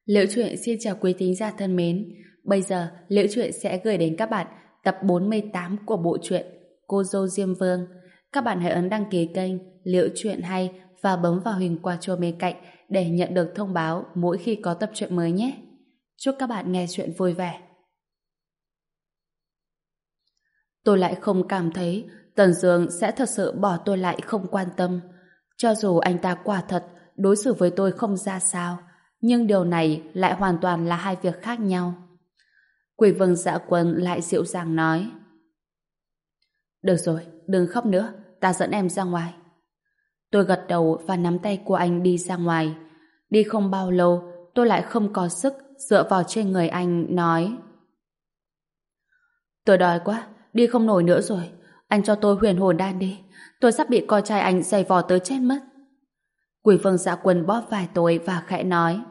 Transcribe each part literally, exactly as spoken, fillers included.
Liễu Chuyện xin chào quý thính giả thân mến. Bây giờ, Liễu Chuyện sẽ gửi đến các bạn tập bốn mươi tám của bộ truyện Cô dâu Diêm Vương. Các bạn hãy ấn đăng ký kênh Liễu Chuyện Hay và bấm vào hình quả chuông bên cạnh để nhận được thông báo mỗi khi có tập truyện mới nhé. Chúc các bạn nghe chuyện vui vẻ. Tôi lại không cảm thấy Tần Dương sẽ thật sự bỏ tôi lại không quan tâm. Cho dù anh ta quả thật đối xử với tôi không ra sao, nhưng điều này lại hoàn toàn là hai việc khác nhau. Quỷ Vương Dạ Quân lại dịu dàng nói: Được rồi, đừng khóc nữa, ta dẫn em ra ngoài. Tôi gật đầu và nắm tay của anh đi ra ngoài. Đi không bao lâu, tôi lại không có sức dựa vào trên người anh nói: Tôi đói quá, đi không nổi nữa rồi. Anh cho tôi huyền hồn đan đi, tôi sắp bị con trai anh giày vò tới chết mất. Quỷ Vương Dạ Quân bóp vai tôi và khẽ nói: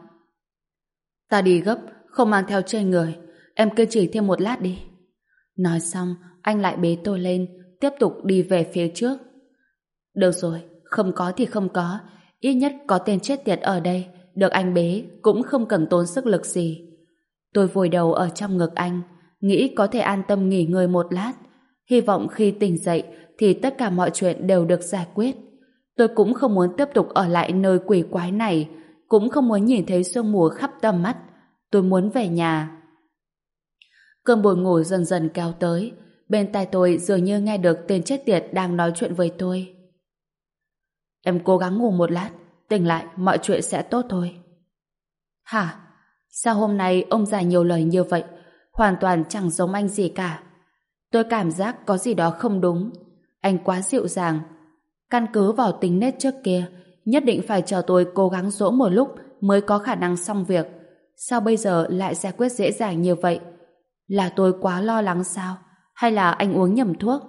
Ta đi gấp, không mang theo trên người, em kiên trì thêm một lát đi. Nói xong, anh lại bế tôi lên, tiếp tục đi về phía trước. Được rồi, không có thì không có, ít nhất có tên chết tiệt ở đây, được anh bế cũng không cần tốn sức lực gì. Tôi vùi đầu ở trong ngực anh, nghĩ có thể an tâm nghỉ ngơi một lát, hy vọng khi tỉnh dậy thì tất cả mọi chuyện đều được giải quyết. Tôi cũng không muốn tiếp tục ở lại nơi quỷ quái này, cũng không muốn nhìn thấy sương mù khắp tầm mắt. Tôi muốn về nhà. Cơn buồn ngủ dần dần kéo tới, bên tai tôi dường như nghe được tên chết tiệt đang nói chuyện với tôi. Em cố gắng ngủ một lát, tỉnh lại mọi chuyện sẽ tốt thôi. Hả? Sao hôm nay ông già nhiều lời như vậy? Hoàn toàn chẳng giống anh gì cả. Tôi cảm giác có gì đó không đúng. Anh quá dịu dàng. Căn cứ vào tính nết trước kia, nhất định phải chờ tôi cố gắng dỗ một lúc mới có khả năng xong việc. Sao bây giờ lại giải quyết dễ dàng như vậy? Là tôi quá lo lắng sao? Hay là anh uống nhầm thuốc?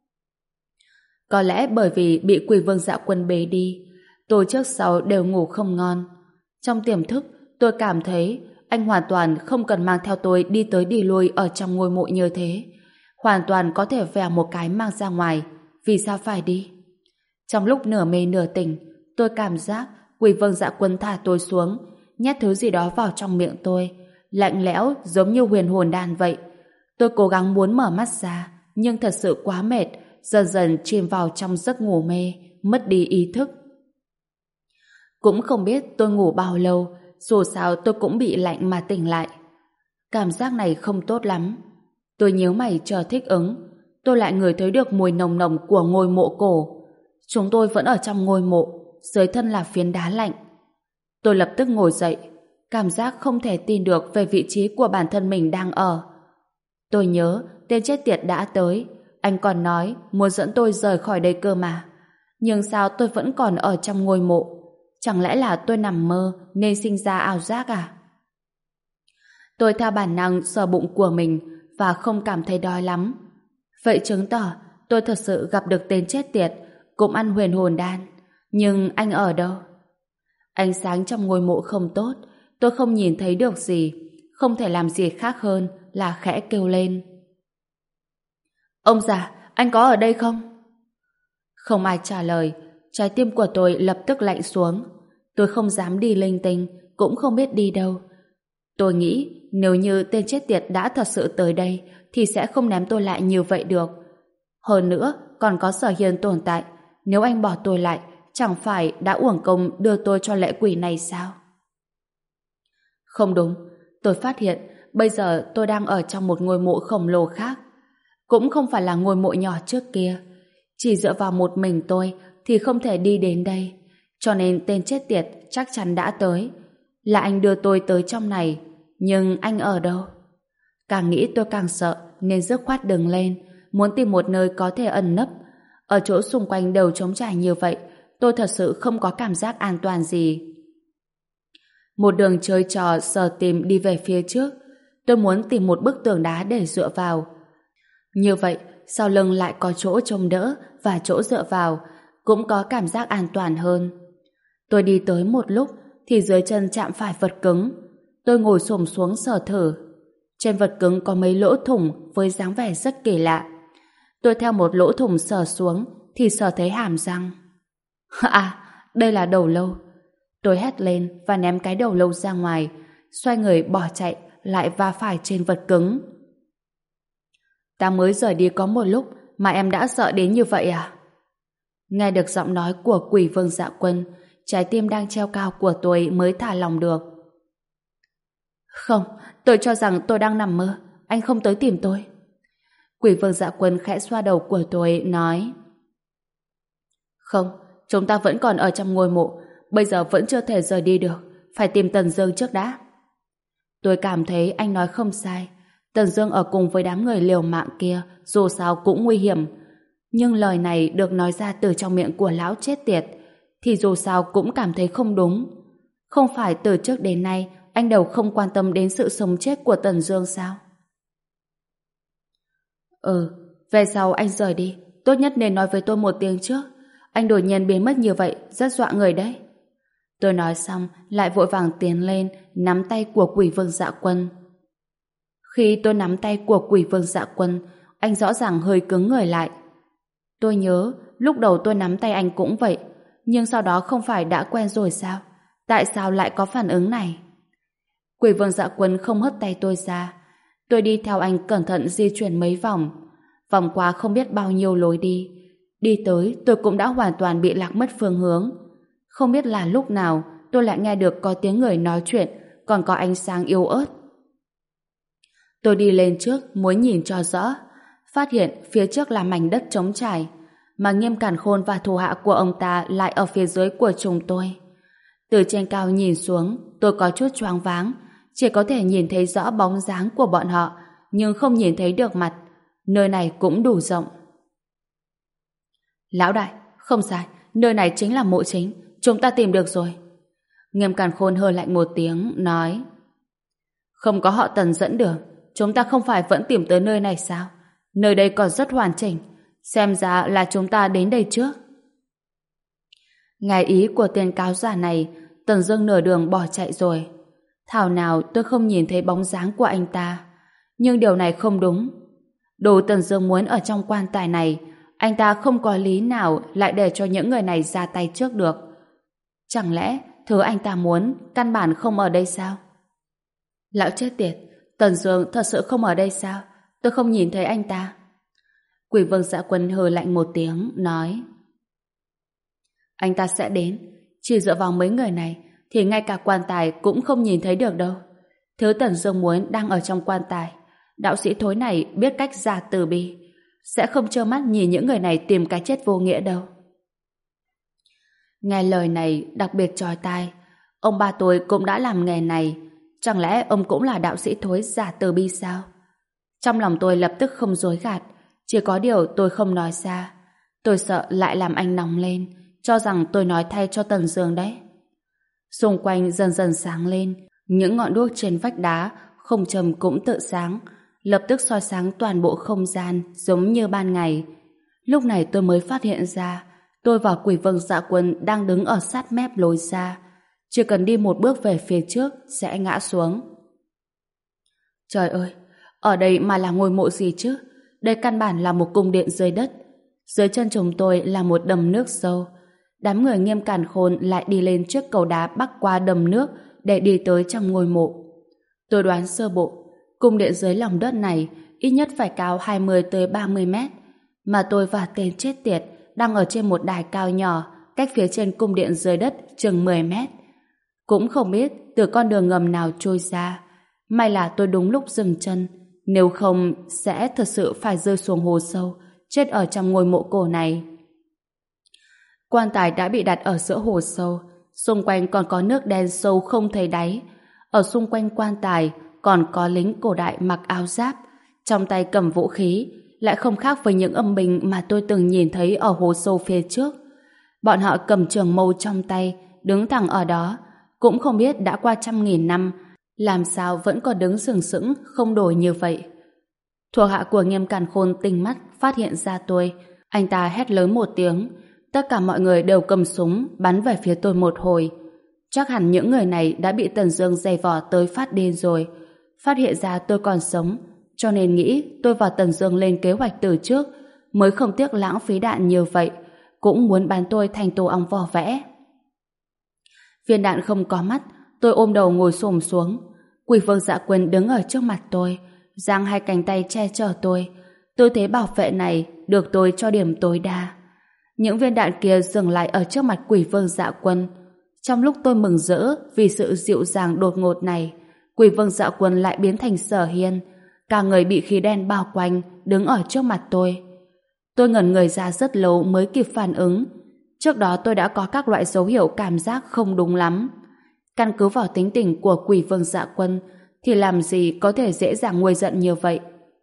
Có lẽ bởi vì bị Quỷ Vương Dạ Quân bế đi, tôi trước sau đều ngủ không ngon. Trong tiềm thức, tôi cảm thấy anh hoàn toàn không cần mang theo tôi đi tới đi lui ở trong ngôi mộ như thế. Hoàn toàn có thể vèo một cái mang ra ngoài. Vì sao phải đi? Trong lúc nửa mê nửa tỉnh, tôi cảm giác Quỷ Vương Dạ Quân thả tôi xuống, nhét thứ gì đó vào trong miệng tôi, lạnh lẽo giống như huyền hồn đan vậy. Tôi cố gắng muốn mở mắt ra, nhưng thật sự quá mệt, dần dần chìm vào trong giấc ngủ mê, mất đi ý thức. Cũng không biết tôi ngủ bao lâu, dù sao tôi cũng bị lạnh mà tỉnh lại. Cảm giác này không tốt lắm. Tôi nhíu mày chờ thích ứng. Tôi lại ngửi thấy được mùi nồng nồng của ngôi mộ cổ. Chúng tôi vẫn ở trong ngôi mộ, dưới thân là phiến đá lạnh. Tôi lập tức ngồi dậy, cảm giác không thể tin được về vị trí của bản thân mình đang ở. Tôi nhớ tên chết tiệt đã tới, anh còn nói muốn dẫn tôi rời khỏi đây cơ mà. Nhưng sao tôi vẫn còn ở trong ngôi mộ? Chẳng lẽ là tôi nằm mơ nên sinh ra ảo giác à? Tôi theo bản năng sờ bụng của mình và không cảm thấy đói lắm. Vậy chứng tỏ tôi thật sự gặp được tên chết tiệt, cũng ăn huyền hồn đan. Nhưng anh ở đâu? Ánh sáng trong ngôi mộ không tốt, tôi không nhìn thấy được gì, không thể làm gì khác hơn là khẽ kêu lên. Ông già, anh có ở đây không? Không ai trả lời, trái tim của tôi lập tức lạnh xuống. Tôi không dám đi linh tinh, cũng không biết đi đâu. Tôi nghĩ nếu như tên chết tiệt đã thật sự tới đây thì sẽ không ném tôi lại như vậy được. Hơn nữa, còn có Sở Hiên tồn tại. Nếu anh bỏ tôi lại, chẳng phải đã uổng công đưa tôi cho lệ quỷ này sao? Không đúng, tôi phát hiện bây giờ tôi đang ở trong một ngôi mộ khổng lồ khác. Cũng không phải là ngôi mộ nhỏ trước kia. Chỉ dựa vào một mình tôi thì không thể đi đến đây. Cho nên tên chết tiệt chắc chắn đã tới. Là anh đưa tôi tới trong này. Nhưng anh ở đâu? Càng nghĩ tôi càng sợ nên dứt khoát đứng lên, muốn tìm một nơi có thể ẩn nấp. Ở chỗ xung quanh đều trống trải như vậy, tôi thật sự không có cảm giác an toàn gì. Một đường chơi trò sờ tìm đi về phía trước. Tôi muốn tìm một bức tường đá để dựa vào. Như vậy, sau lưng lại có chỗ trông đỡ và chỗ dựa vào, cũng có cảm giác an toàn hơn. Tôi đi tới một lúc thì dưới chân chạm phải vật cứng. Tôi ngồi xổm xuống sờ thử. Trên vật cứng có mấy lỗ thủng với dáng vẻ rất kỳ lạ. Tôi theo một lỗ thủng sờ xuống thì sờ thấy hàm răng. À, đây là đầu lâu. Tôi hét lên và ném cái đầu lâu ra ngoài, xoay người bỏ chạy, lại va phải trên vật cứng. Ta mới rời đi có một lúc mà em đã sợ đến như vậy à? Nghe được giọng nói của Quỷ Vương Dạ Quân, trái tim đang treo cao của tôi mới thả lòng được. Không, tôi cho rằng tôi đang nằm mơ, anh không tới tìm tôi. Quỷ Vương Dạ Quân khẽ xoa đầu của tôi, nói: Không, chúng ta vẫn còn ở trong ngôi mộ, bây giờ vẫn chưa thể rời đi được, phải tìm Tần Dương trước đã. Tôi cảm thấy anh nói không sai. Tần Dương ở cùng với đám người liều mạng kia dù sao cũng nguy hiểm, nhưng lời này được nói ra từ trong miệng của lão chết tiệt thì dù sao cũng cảm thấy không đúng. Không phải từ trước đến nay anh đều không quan tâm đến sự sống chết của Tần Dương sao? Ừ, về sau anh rời đi, tốt nhất nên nói với tôi một tiếng trước. Anh đột nhiên biến mất như vậy rất dọa người đấy. Tôi nói xong lại vội vàng tiến lên nắm tay của Quỷ Vương Dạ Quân. Khi tôi nắm tay của Quỷ Vương Dạ Quân, anh rõ ràng hơi cứng người lại. Tôi nhớ lúc đầu tôi nắm tay anh cũng vậy, nhưng sau đó không phải đã quen rồi sao? Tại sao lại có phản ứng này? Quỷ Vương Dạ Quân không hất tay tôi ra. Tôi đi theo anh cẩn thận di chuyển mấy vòng, vòng qua không biết bao nhiêu lối đi. Đi tới tôi cũng đã hoàn toàn bị lạc mất phương hướng. Không biết là lúc nào tôi lại nghe được có tiếng người nói chuyện, còn có ánh sáng yếu ớt. Tôi đi lên trước muốn nhìn cho rõ, phát hiện phía trước là mảnh đất trống trải, mà Nghiêm Càn Khôn và thủ hạ của ông ta lại ở phía dưới của chúng tôi. Từ trên cao nhìn xuống, tôi có chút choáng váng, chỉ có thể nhìn thấy rõ bóng dáng của bọn họ, nhưng không nhìn thấy được mặt. Nơi này cũng đủ rộng. Lão đại, không sai, nơi này chính là mộ chính, chúng ta tìm được rồi. Nghiêm Càn Khôn hừ lạnh một tiếng, nói: Không có họ Tần dẫn đường, chúng ta không phải vẫn tìm tới nơi này sao? Nơi đây còn rất hoàn chỉnh, xem ra là chúng ta đến đây trước. Nghe ý của tên cáo giả này, Tần Dương nửa đường bỏ chạy rồi. Thảo nào tôi không nhìn thấy bóng dáng của anh ta. Nhưng điều này không đúng. Đồ Tần Dương muốn ở trong quan tài này, anh ta không có lý nào lại để cho những người này ra tay trước được. Chẳng lẽ thứ anh ta muốn căn bản không ở đây sao? Lão chết tiệt, Tần Dương thật sự không ở đây sao? Tôi không nhìn thấy anh ta. Quỷ Vương Dạ Quân hừ lạnh một tiếng, nói: Anh ta sẽ đến. Chỉ dựa vào mấy người này thì ngay cả quan tài cũng không nhìn thấy được đâu. Thứ Tần Dương muốn đang ở trong quan tài. Đạo sĩ thối này biết cách giả từ bi, sẽ không trơ mắt nhìn những người này tìm cái chết vô nghĩa đâu. Nghe lời này đặc biệt chói tai. Ông ba tôi cũng đã làm nghề này, chẳng lẽ ông cũng là đạo sĩ thối giả từ bi sao? Trong lòng tôi lập tức không dối gạt, chỉ có điều tôi không nói ra. Tôi sợ lại làm anh nóng lên, cho rằng tôi nói thay cho Tần Dương đấy. Xung quanh dần dần sáng lên, những ngọn đuốc trên vách đá không châm cũng tự sáng, lập tức soi sáng toàn bộ không gian giống như ban ngày. Lúc này tôi mới phát hiện ra tôi và Quỷ Vương Dạ Quân đang đứng ở sát mép lối ra, chỉ cần đi một bước về phía trước sẽ ngã xuống. Trời ơi, ở đây mà là ngôi mộ gì chứ? Đây căn bản là một cung điện dưới đất. Dưới chân chúng tôi là một đầm nước sâu. Đám người Nghiêm Càn Khôn lại đi lên chiếc cầu đá bắc qua đầm nước để đi tới trong ngôi mộ. Tôi đoán sơ bộ, cung điện dưới lòng đất này ít nhất phải cao hai mươi tới ba mươi mét, mà tôi và tên chết tiệt đang ở trên một đài cao nhỏ cách phía trên cung điện dưới đất chừng mười mét. Cũng không biết từ con đường ngầm nào trôi ra. May là tôi đúng lúc dừng chân, nếu không sẽ thật sự phải rơi xuống hồ sâu, chết ở trong ngôi mộ cổ này. Quan tài đã bị đặt ở giữa hồ sâu, xung quanh còn có nước đen sâu không thấy đáy. Ở xung quanh quan tài còn có lính cổ đại mặc áo giáp, trong tay cầm vũ khí, lại không khác với những âm binh mà tôi từng nhìn thấy ở hồ sâu phía trước. Bọn họ cầm trường mâu trong tay, đứng thẳng ở đó, cũng không biết đã qua trăm nghìn năm, làm sao vẫn còn đứng sừng sững không đổi như vậy. Thuộc hạ của Nghiêm Càn Khôn tinh mắt phát hiện ra tôi, anh ta hét lớn một tiếng, tất cả mọi người đều cầm súng bắn về phía tôi một hồi. Chắc hẳn những người này đã bị Tần Dương giày vò tới phát điên rồi, phát hiện ra tôi còn sống, cho nên nghĩ tôi và Tần Dương lên kế hoạch từ trước, mới không tiếc lãng phí đạn như vậy, cũng muốn bắn tôi thành tổ ong vỏ vẽ. Viên đạn không có mắt, tôi ôm đầu ngồi xổm xuống, Quỷ vương Dạ Quân đứng ở trước mặt tôi, giang hai cánh tay che chở tôi. Tư thế bảo vệ này được tôi cho điểm tối đa. Những viên đạn kia dừng lại ở trước mặt Quỷ vương Dạ Quân. Trong lúc tôi mừng rỡ vì sự dịu dàng đột ngột này, Quỷ vương Dạ Quân lại biến thành Sở Hiên, cả người bị khí đen bao quanh, đứng ở trước mặt tôi. Tôi ngẩn người ra rất lâu mới kịp phản ứng. Trước đó tôi đã có các loại dấu hiệu cảm giác không đúng lắm. Căn cứ vào tính tình của Quỷ vương Dạ Quân thì làm gì có thể dễ dàng nguôi giận như vậy.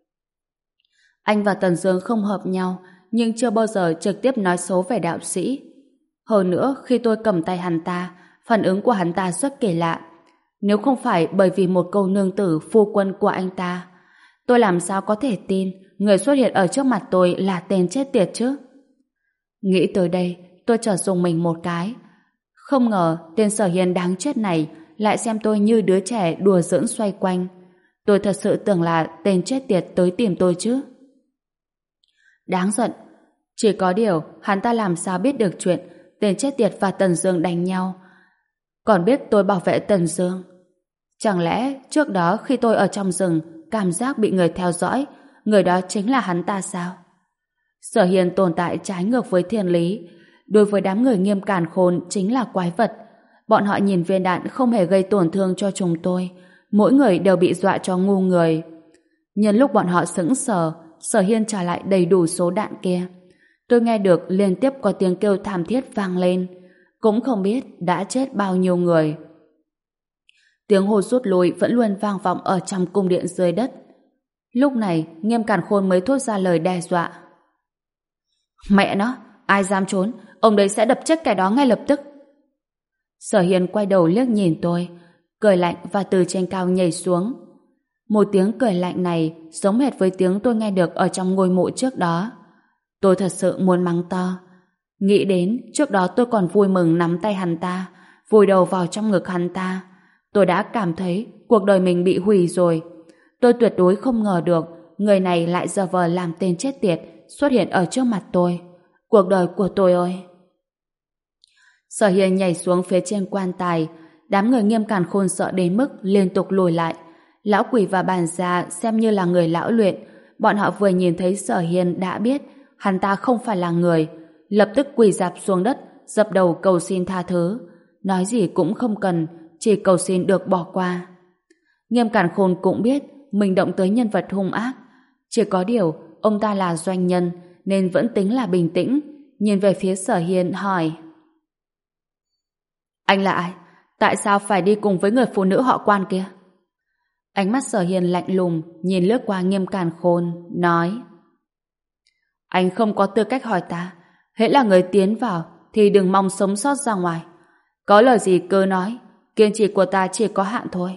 Anh và Tần Dương không hợp nhau, nhưng chưa bao giờ trực tiếp nói xấu về đạo sĩ. Hơn nữa, khi tôi cầm tay hắn ta, phản ứng của hắn ta rất kỳ lạ. Nếu không phải bởi vì một câu nương tử phu quân của anh ta, tôi làm sao có thể tin người xuất hiện ở trước mặt tôi là tên chết tiệt chứ? Nghĩ tới đây, tôi chợt rùng mình một cái. Không ngờ tên Sở Hiên đáng chết này lại xem tôi như đứa trẻ đùa giỡn xoay quanh. Tôi thật sự tưởng là tên chết tiệt tới tìm tôi chứ. Đáng giận. Chỉ có điều hắn ta làm sao biết được chuyện tên chết tiệt và Tần Dương đánh nhau, còn biết tôi bảo vệ Tần Dương. Chẳng lẽ trước đó khi tôi ở trong rừng cảm giác bị người theo dõi, người đó chính là hắn ta sao? Sở Hiên tồn tại trái ngược với thiên lý. Đối với đám người Nghiêm Càn Khôn chính là quái vật. Bọn họ nhìn viên đạn không hề gây tổn thương cho chúng tôi, mỗi người đều bị dọa cho ngu người. Nhân lúc bọn họ sững sờ, Sở Hiên trả lại đầy đủ số đạn kia. Tôi nghe được liên tiếp có tiếng kêu thảm thiết vang lên, cũng không biết đã chết bao nhiêu người. Tiếng hô rút lui vẫn luôn vang vọng ở trong cung điện dưới đất. Lúc này Nghiêm Càn Khôn mới thốt ra lời đe dọa. Mẹ nó, ai dám trốn, ông đấy sẽ đập chết kẻ đó ngay lập tức. Sở Hiên quay đầu liếc nhìn tôi, cười lạnh và từ trên cao nhảy xuống. Một tiếng cười lạnh này giống hệt với tiếng tôi nghe được ở trong ngôi mộ trước đó. Tôi thật sự muốn mắng to. Nghĩ đến trước đó tôi còn vui mừng nắm tay hắn ta, vùi đầu vào trong ngực hắn ta. Tôi đã cảm thấy cuộc đời mình bị hủy rồi. Tôi tuyệt đối không ngờ được người này lại giả vờ làm tên chết tiệt xuất hiện ở trước mặt tôi. Cuộc đời của tôi ơi! Sở Hiên nhảy xuống phía trên quan tài. Đám người Nghiêm Càn Khôn sợ đến mức liên tục lùi lại. Lão Quỷ và Bàn Gia xem như là người lão luyện. Bọn họ vừa nhìn thấy Sở Hiên đã biết hắn ta không phải là người, lập tức quỳ rạp xuống đất, dập đầu cầu xin tha thứ. Nói gì cũng không cần, chỉ cầu xin được bỏ qua. Nghiêm Càn Khôn cũng biết mình động tới nhân vật hung ác. Chỉ có điều ông ta là doanh nhân nên vẫn tính là bình tĩnh, nhìn về phía Sở Hiên hỏi: Anh là ai? Tại sao phải đi cùng với người phụ nữ họ Quan kia? Ánh mắt Sở Hiên lạnh lùng nhìn lướt qua Nghiêm Càn Khôn, nói: Anh không có tư cách hỏi ta. Hễ là người tiến vào thì đừng mong sống sót ra ngoài. Có lời gì cứ nói, kiên trì của ta chỉ có hạn thôi.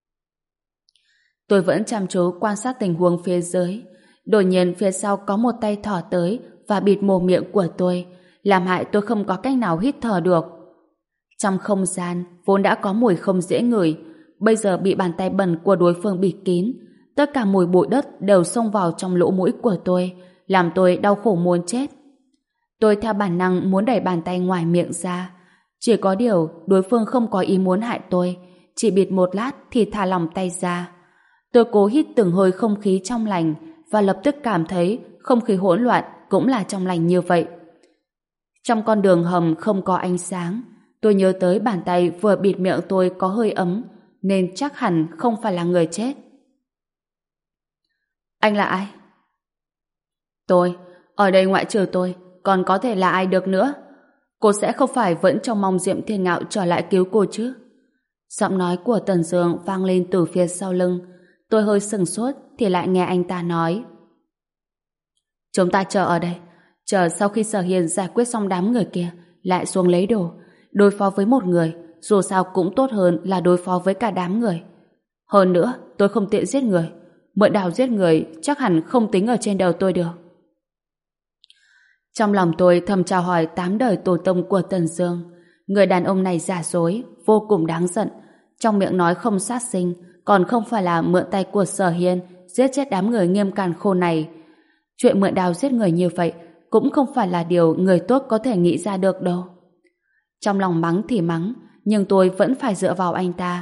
Tôi vẫn chăm chú quan sát tình huống phía dưới. Đột nhiên phía sau có một tay thỏ tới và bịt mồm miệng của tôi, làm hại tôi không có cách nào hít thở được. Trong không gian vốn đã có mùi không dễ ngửi, bây giờ bị bàn tay bẩn của đối phương bịt kín. Tất cả mùi bụi đất đều xông vào trong lỗ mũi của tôi, làm tôi đau khổ muốn chết. Tôi theo bản năng muốn đẩy bàn tay ngoài miệng ra. Chỉ có điều đối phương không có ý muốn hại tôi, chỉ bịt một lát thì thả lỏng tay ra. Tôi cố hít từng hơi không khí trong lành và lập tức cảm thấy không khí hỗn loạn cũng là trong lành như vậy. Trong con đường hầm không có ánh sáng, tôi nhớ tới bàn tay vừa bịt miệng tôi có hơi ấm, nên chắc hẳn không phải là người chết. Anh là ai? Tôi, ở đây ngoại trừ tôi, còn có thể là ai được nữa? Cô sẽ không phải vẫn trông mong Diệm Thiên Ngạo trở lại cứu cô chứ? Giọng nói của Tần Dương vang lên từ phía sau lưng. Tôi hơi sừng sốt thì lại nghe anh ta nói: Chúng ta chờ ở đây, chờ sau khi Sở Hiên giải quyết xong đám người kia lại xuống lấy đồ. Đối phó với một người dù sao cũng tốt hơn là đối phó với cả đám người. Hơn nữa tôi không tiện giết người, mượn đào giết người chắc hẳn không tính ở trên đầu tôi được. Trong lòng tôi thầm chào hỏi tám đời tổ tông của Tần Dương. Người đàn ông này giả dối, vô cùng đáng giận. Trong miệng nói không sát sinh, còn không phải là mượn tay của Sở Hiên giết chết đám người Nghiêm Càn Khôn này. Chuyện mượn đào giết người như vậy cũng không phải là điều người tốt có thể nghĩ ra được đâu. Trong lòng mắng thì mắng, nhưng tôi vẫn phải dựa vào anh ta.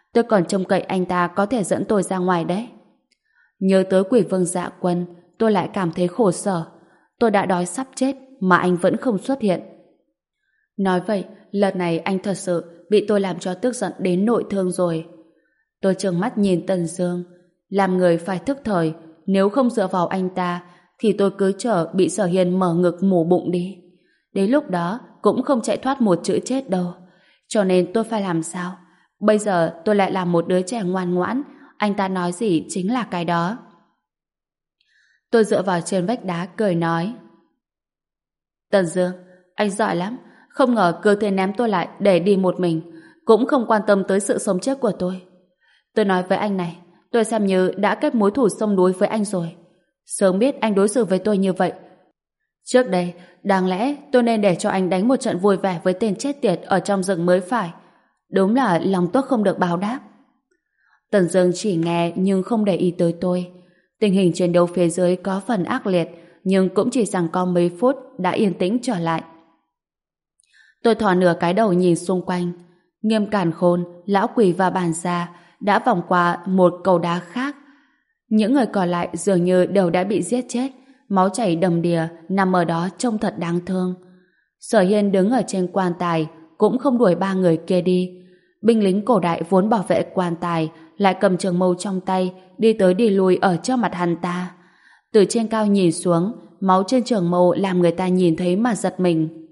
Tôi còn trông cậy anh ta có thể dẫn tôi ra ngoài đấy. Nhớ tới Quỷ Vương Dạ Quân, tôi lại cảm thấy khổ sở. Tôi đã đói sắp chết mà anh vẫn không xuất hiện. Nói vậy, lần này anh thật sự bị tôi làm cho tức giận đến nội thương rồi. Tôi trừng mắt nhìn Tần Dương. Làm người phải thức thời, nếu không dựa vào anh ta thì tôi cứ chờ bị Sở Hiên mở ngực mổ bụng đi. Đến lúc đó cũng không chạy thoát một chữ chết đâu. Cho nên tôi phải làm sao? Bây giờ tôi lại là một đứa trẻ ngoan ngoãn, anh ta nói gì chính là cái đó. Tôi dựa vào trên vách đá cười nói: Tần Dương, anh giỏi lắm, không ngờ cứ thế ném tôi lại để đi một mình, cũng không quan tâm tới sự sống chết của tôi. Tôi nói với anh này, tôi xem như đã kết mối thù sông núi với anh rồi. Sớm biết anh đối xử với tôi như vậy. Trước đây, đáng lẽ tôi nên để cho anh đánh một trận vui vẻ với tên chết tiệt ở trong rừng mới phải. Đúng là lòng tốt không được báo đáp. Tần Dương chỉ nghe nhưng không để ý tới tôi. Tình hình chiến đấu phía dưới có phần ác liệt, nhưng cũng chỉ rằng có mấy phút đã yên tĩnh trở lại. Tôi thò nửa cái đầu nhìn xung quanh. Nghiêm Càn Khôn, Lão Quỷ và Bàn Gia đã vòng qua một cầu đá khác. Những người còn lại dường như đều đã bị giết chết, máu chảy đầm đìa nằm ở đó trông thật đáng thương. Sở Hiên đứng ở trên quan tài cũng không đuổi ba người kia đi. Binh lính cổ đại vốn bảo vệ quan tài lại cầm trường mâu trong tay đi tới đi lui ở trước mặt hắn ta. Từ trên cao nhìn xuống, máu trên trường mâu làm người ta nhìn thấy mà giật mình.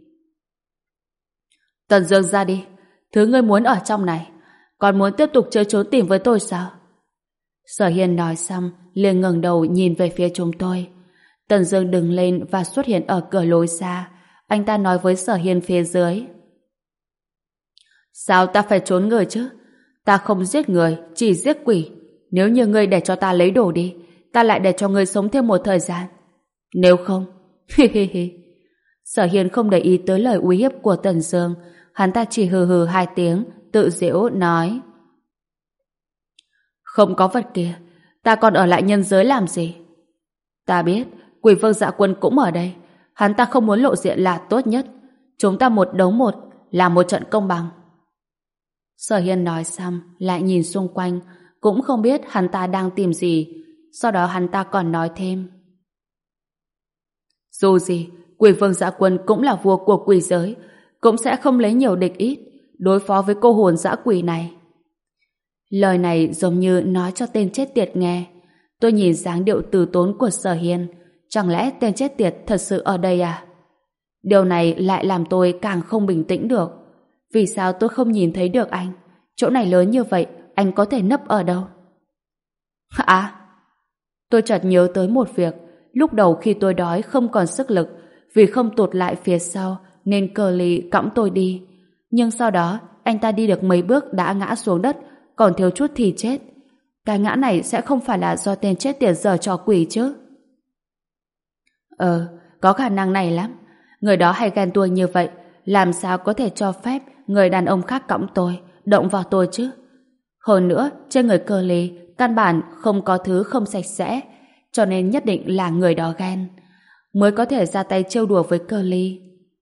Tần Dương, ra đi, thứ ngươi muốn ở trong này. Còn muốn tiếp tục chơi trốn tìm với tôi sao? Sở Hiên nói xong liền ngẩng đầu nhìn về phía chúng tôi. Tần Dương đứng lên và xuất hiện ở cửa lối xa. Anh ta nói với Sở Hiên phía dưới: Sao ta phải trốn người chứ? Ta không giết người, chỉ giết quỷ. Nếu như ngươi để cho ta lấy đồ đi, ta lại để cho ngươi sống thêm một thời gian. Nếu không, hi hi hi. Sở Hiên không để ý tới lời uy hiếp của Tần Dương, hắn ta chỉ hừ hừ hai tiếng, tự giễu nói: Không có vật kia, ta còn ở lại nhân giới làm gì? Ta biết, Quỷ Vương Dạ Quân cũng ở đây, hắn ta không muốn lộ diện là tốt nhất. Chúng ta một đấu một, làm một trận công bằng. Sở Hiên nói xong, lại nhìn xung quanh, cũng không biết hắn ta đang tìm gì. Sau đó hắn ta còn nói thêm: Dù gì, Quỷ Vương Dã Quân cũng là vua của quỷ giới, cũng sẽ không lấy nhiều địch ít đối phó với cô hồn dã quỷ này. Lời này giống như nói cho tên chết tiệt nghe. Tôi nhìn dáng điệu từ tốn của Sở Hiên, chẳng lẽ tên chết tiệt thật sự ở đây à? Điều này lại làm tôi càng không bình tĩnh được. Vì sao tôi không nhìn thấy được anh? Chỗ này lớn như vậy, anh có thể nấp ở đâu? À, tôi chợt nhớ tới một việc. Lúc đầu khi tôi đói không còn sức lực, vì không tụt lại phía sau nên Curly cõng tôi đi. Nhưng sau đó anh ta đi được mấy bước đã ngã xuống đất, còn thiếu chút thì chết. Cái ngã này sẽ không phải là do tên chết tiệt giở trò quỷ chứ? Ờ, có khả năng này lắm. Người đó hay ghen tuông như vậy, làm sao có thể cho phép người đàn ông khác cõng tôi, động vào tôi chứ? Hơn nữa, trên người Curly căn bản không có thứ không sạch sẽ, cho nên nhất định là người đó ghen, mới có thể ra tay trêu đùa với Curly.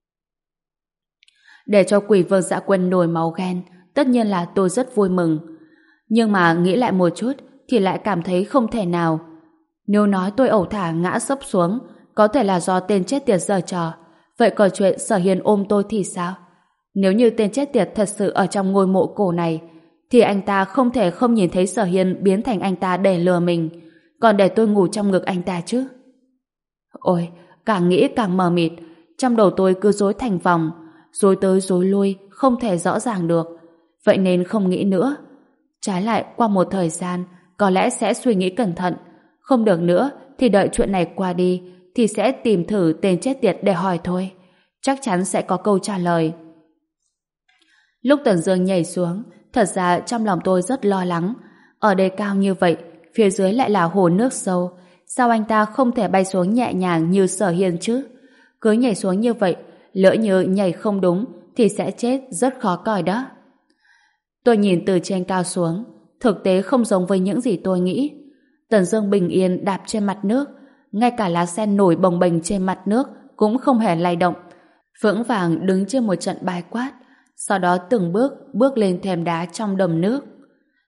Để cho Quỷ Vương Dã Quân nổi máu ghen, tất nhiên là tôi rất vui mừng. Nhưng mà nghĩ lại một chút thì lại cảm thấy không thể nào. Nếu nói tôi ẩu thả ngã sấp xuống có thể là do tên chết tiệt giở trò, vậy còn chuyện Sở Hiên ôm tôi thì sao? Nếu như tên chết tiệt thật sự ở trong ngôi mộ cổ này thì anh ta không thể không nhìn thấy Sở Hiên biến thành anh ta để lừa mình, còn để tôi ngủ trong ngực anh ta chứ. Ôi, càng nghĩ càng mờ mịt, trong đầu tôi cứ rối thành vòng, rối tới rối lui, không thể rõ ràng được. Vậy nên không nghĩ nữa. Trái lại, qua một thời gian, có lẽ sẽ suy nghĩ cẩn thận. Không được nữa, thì đợi chuyện này qua đi, thì sẽ tìm thử tên chết tiệt để hỏi thôi. Chắc chắn sẽ có câu trả lời. Lúc Tần Dương nhảy xuống, thật ra trong lòng tôi rất lo lắng. Ở đây cao như vậy, phía dưới lại là hồ nước sâu. Sao anh ta không thể bay xuống nhẹ nhàng như Sở Hiên chứ? Cứ nhảy xuống như vậy, lỡ như nhảy không đúng thì sẽ chết rất khó coi đó. Tôi nhìn từ trên cao xuống, thực tế không giống với những gì tôi nghĩ. Tần Dương bình yên đạp trên mặt nước, ngay cả lá sen nổi bồng bềnh trên mặt nước cũng không hề lay động, vững vàng đứng trên một trận bài quát, sau đó từng bước bước lên thềm đá trong đầm nước.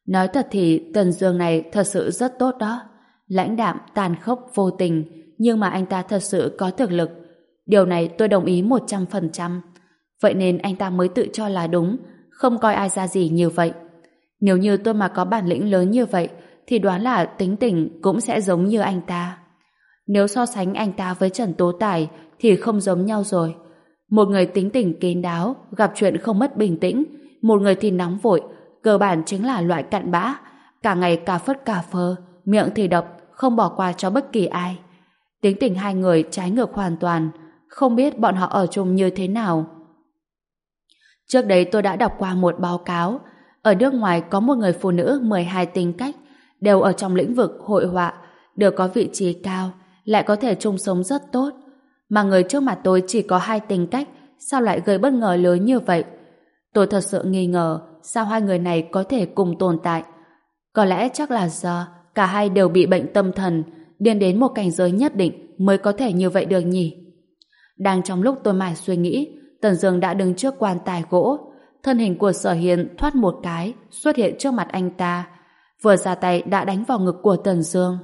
Nói thật thì Tần Dương này thật sự rất tốt đó. Lãnh đạm, tàn khốc, vô tình, nhưng mà anh ta thật sự có thực lực. Điều này tôi đồng ý một trăm phần trăm. Vậy nên anh ta mới tự cho là đúng, không coi ai ra gì như vậy. Nếu như tôi mà có bản lĩnh lớn như vậy, thì đoán là tính tình cũng sẽ giống như anh ta. Nếu so sánh anh ta với Trần Tố Tài thì không giống nhau rồi. Một người tính tình kín đáo, gặp chuyện không mất bình tĩnh, một người thì nóng vội, cơ bản chính là loại cặn bã, cả ngày cà phất cà phơ, miệng thì độc, không bỏ qua cho bất kỳ ai. Tính tình hai người trái ngược hoàn toàn, không biết bọn họ ở chung như thế nào. Trước đấy tôi đã đọc qua một báo cáo, ở nước ngoài có một người phụ nữ mười hai tính cách, đều ở trong lĩnh vực hội họa, đều có vị trí cao, lại có thể chung sống rất tốt. Mà người trước mặt tôi chỉ có hai tính cách, sao lại gây bất ngờ lớn như vậy? Tôi thật sự nghi ngờ sao hai người này có thể cùng tồn tại. Có lẽ chắc là do cả hai đều bị bệnh tâm thần, điên đến một cảnh giới nhất định mới có thể như vậy được nhỉ? Đang trong lúc tôi mải suy nghĩ, Tần Dương đã đứng trước quan tài gỗ, thân hình của Sở Hiên thoát một cái xuất hiện trước mặt anh ta, vừa ra tay đã đánh vào ngực của Tần Dương.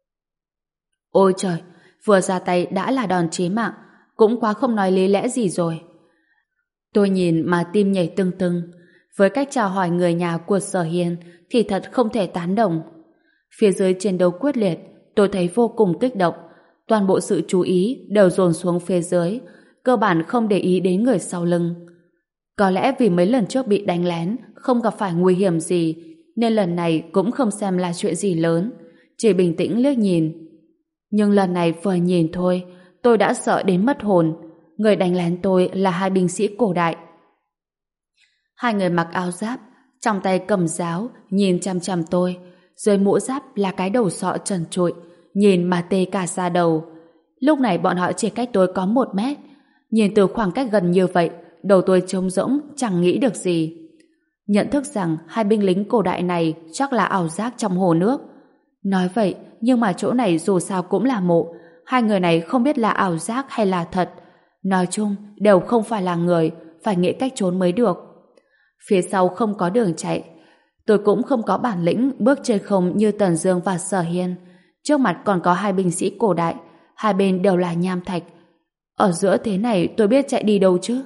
Ôi trời, vừa ra tay đã là đòn chí mạng, cũng quá không nói lý lẽ gì rồi. Tôi nhìn mà tim nhảy tưng tưng. Với cách chào hỏi người nhà của Sở Hiên thì thật không thể tán đồng. Phía dưới chiến đấu quyết liệt, tôi thấy vô cùng kích động. Toàn bộ sự chú ý đều dồn xuống phía dưới, cơ bản không để ý đến người sau lưng. Có lẽ vì mấy lần trước bị đánh lén, không gặp phải nguy hiểm gì, nên lần này cũng không xem là chuyện gì lớn, chỉ bình tĩnh liếc nhìn. Nhưng lần này vừa nhìn thôi, tôi đã sợ đến mất hồn. Người đánh lén tôi là hai binh sĩ cổ đại. Hai người mặc áo giáp, trong tay cầm giáo, nhìn chằm chằm tôi. Dưới mũ giáp là cái đầu sọ trần trụi, nhìn mà tê cả da đầu. Lúc này bọn họ chỉ cách tôi có một mét. Nhìn từ khoảng cách gần như vậy, đầu tôi trống rỗng, chẳng nghĩ được gì. Nhận thức rằng hai binh lính cổ đại này chắc là ảo giác trong hồ nước. Nói vậy, nhưng mà chỗ này dù sao cũng là mộ. Hai người này không biết là ảo giác hay là thật. Nói chung, đều không phải là người, phải nghĩ cách trốn mới được. Phía sau không có đường chạy. Tôi cũng không có bản lĩnh bước trên không như Tần Dương và Sở Hiên. Trước mặt còn có hai binh sĩ cổ đại, hai bên đều là nham thạch. Ở giữa thế này tôi biết chạy đi đâu chứ?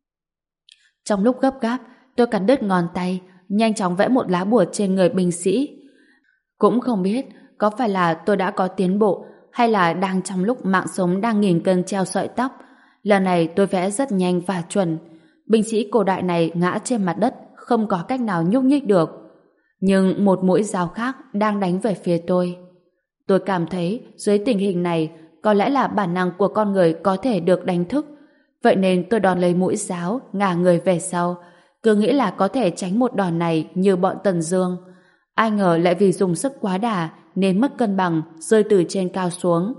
Trong lúc gấp gáp, tôi cắt đứt ngón tay, nhanh chóng vẽ một lá bùa trên người binh sĩ. Cũng không biết có phải là tôi đã có tiến bộ hay là đang trong lúc mạng sống đang nghìn cân treo sợi tóc. Lần này tôi vẽ rất nhanh và chuẩn. Binh sĩ cổ đại này ngã trên mặt đất, không có cách nào nhúc nhích được. Nhưng một mũi giáo khác đang đánh về phía tôi. Tôi cảm thấy dưới tình hình này có lẽ là bản năng của con người có thể được đánh thức. Vậy nên tôi đòn lấy mũi giáo, ngả người về sau, cứ nghĩ là có thể tránh một đòn này như bọn Tần Dương. Ai ngờ lại vì dùng sức quá đà nên mất cân bằng, rơi từ trên cao xuống.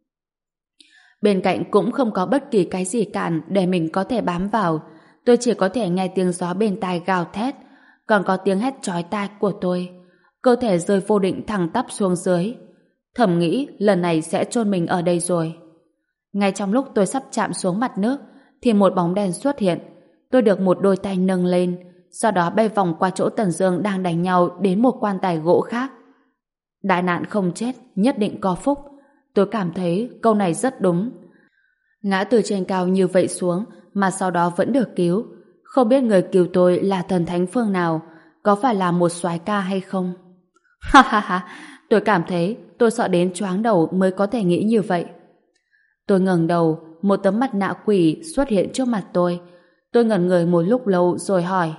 Bên cạnh cũng không có bất kỳ cái gì cản để mình có thể bám vào. Tôi chỉ có thể nghe tiếng gió bên tai gào thét, còn có tiếng hét chói tai của tôi. Cơ thể rơi vô định thẳng tắp xuống dưới. Thầm nghĩ lần này sẽ chôn mình ở đây rồi. Ngay trong lúc tôi sắp chạm xuống mặt nước thì một bóng đen xuất hiện. Tôi được một đôi tay nâng lên, sau đó bay vòng qua chỗ Tần Dương đang đánh nhau đến một quan tài gỗ khác. Đại nạn không chết, nhất định có phúc. Tôi cảm thấy câu này rất đúng. Ngã từ trên cao như vậy xuống mà sau đó vẫn được cứu. Không biết người cứu tôi là thần thánh phương nào, có phải là một soái ca hay không? Ha ha ha, tôi cảm thấy tôi sợ đến choáng đầu mới có thể nghĩ như vậy. Tôi ngẩng đầu, một tấm mặt nạ quỷ xuất hiện trước mặt tôi. Tôi ngẩn người một lúc lâu rồi hỏi: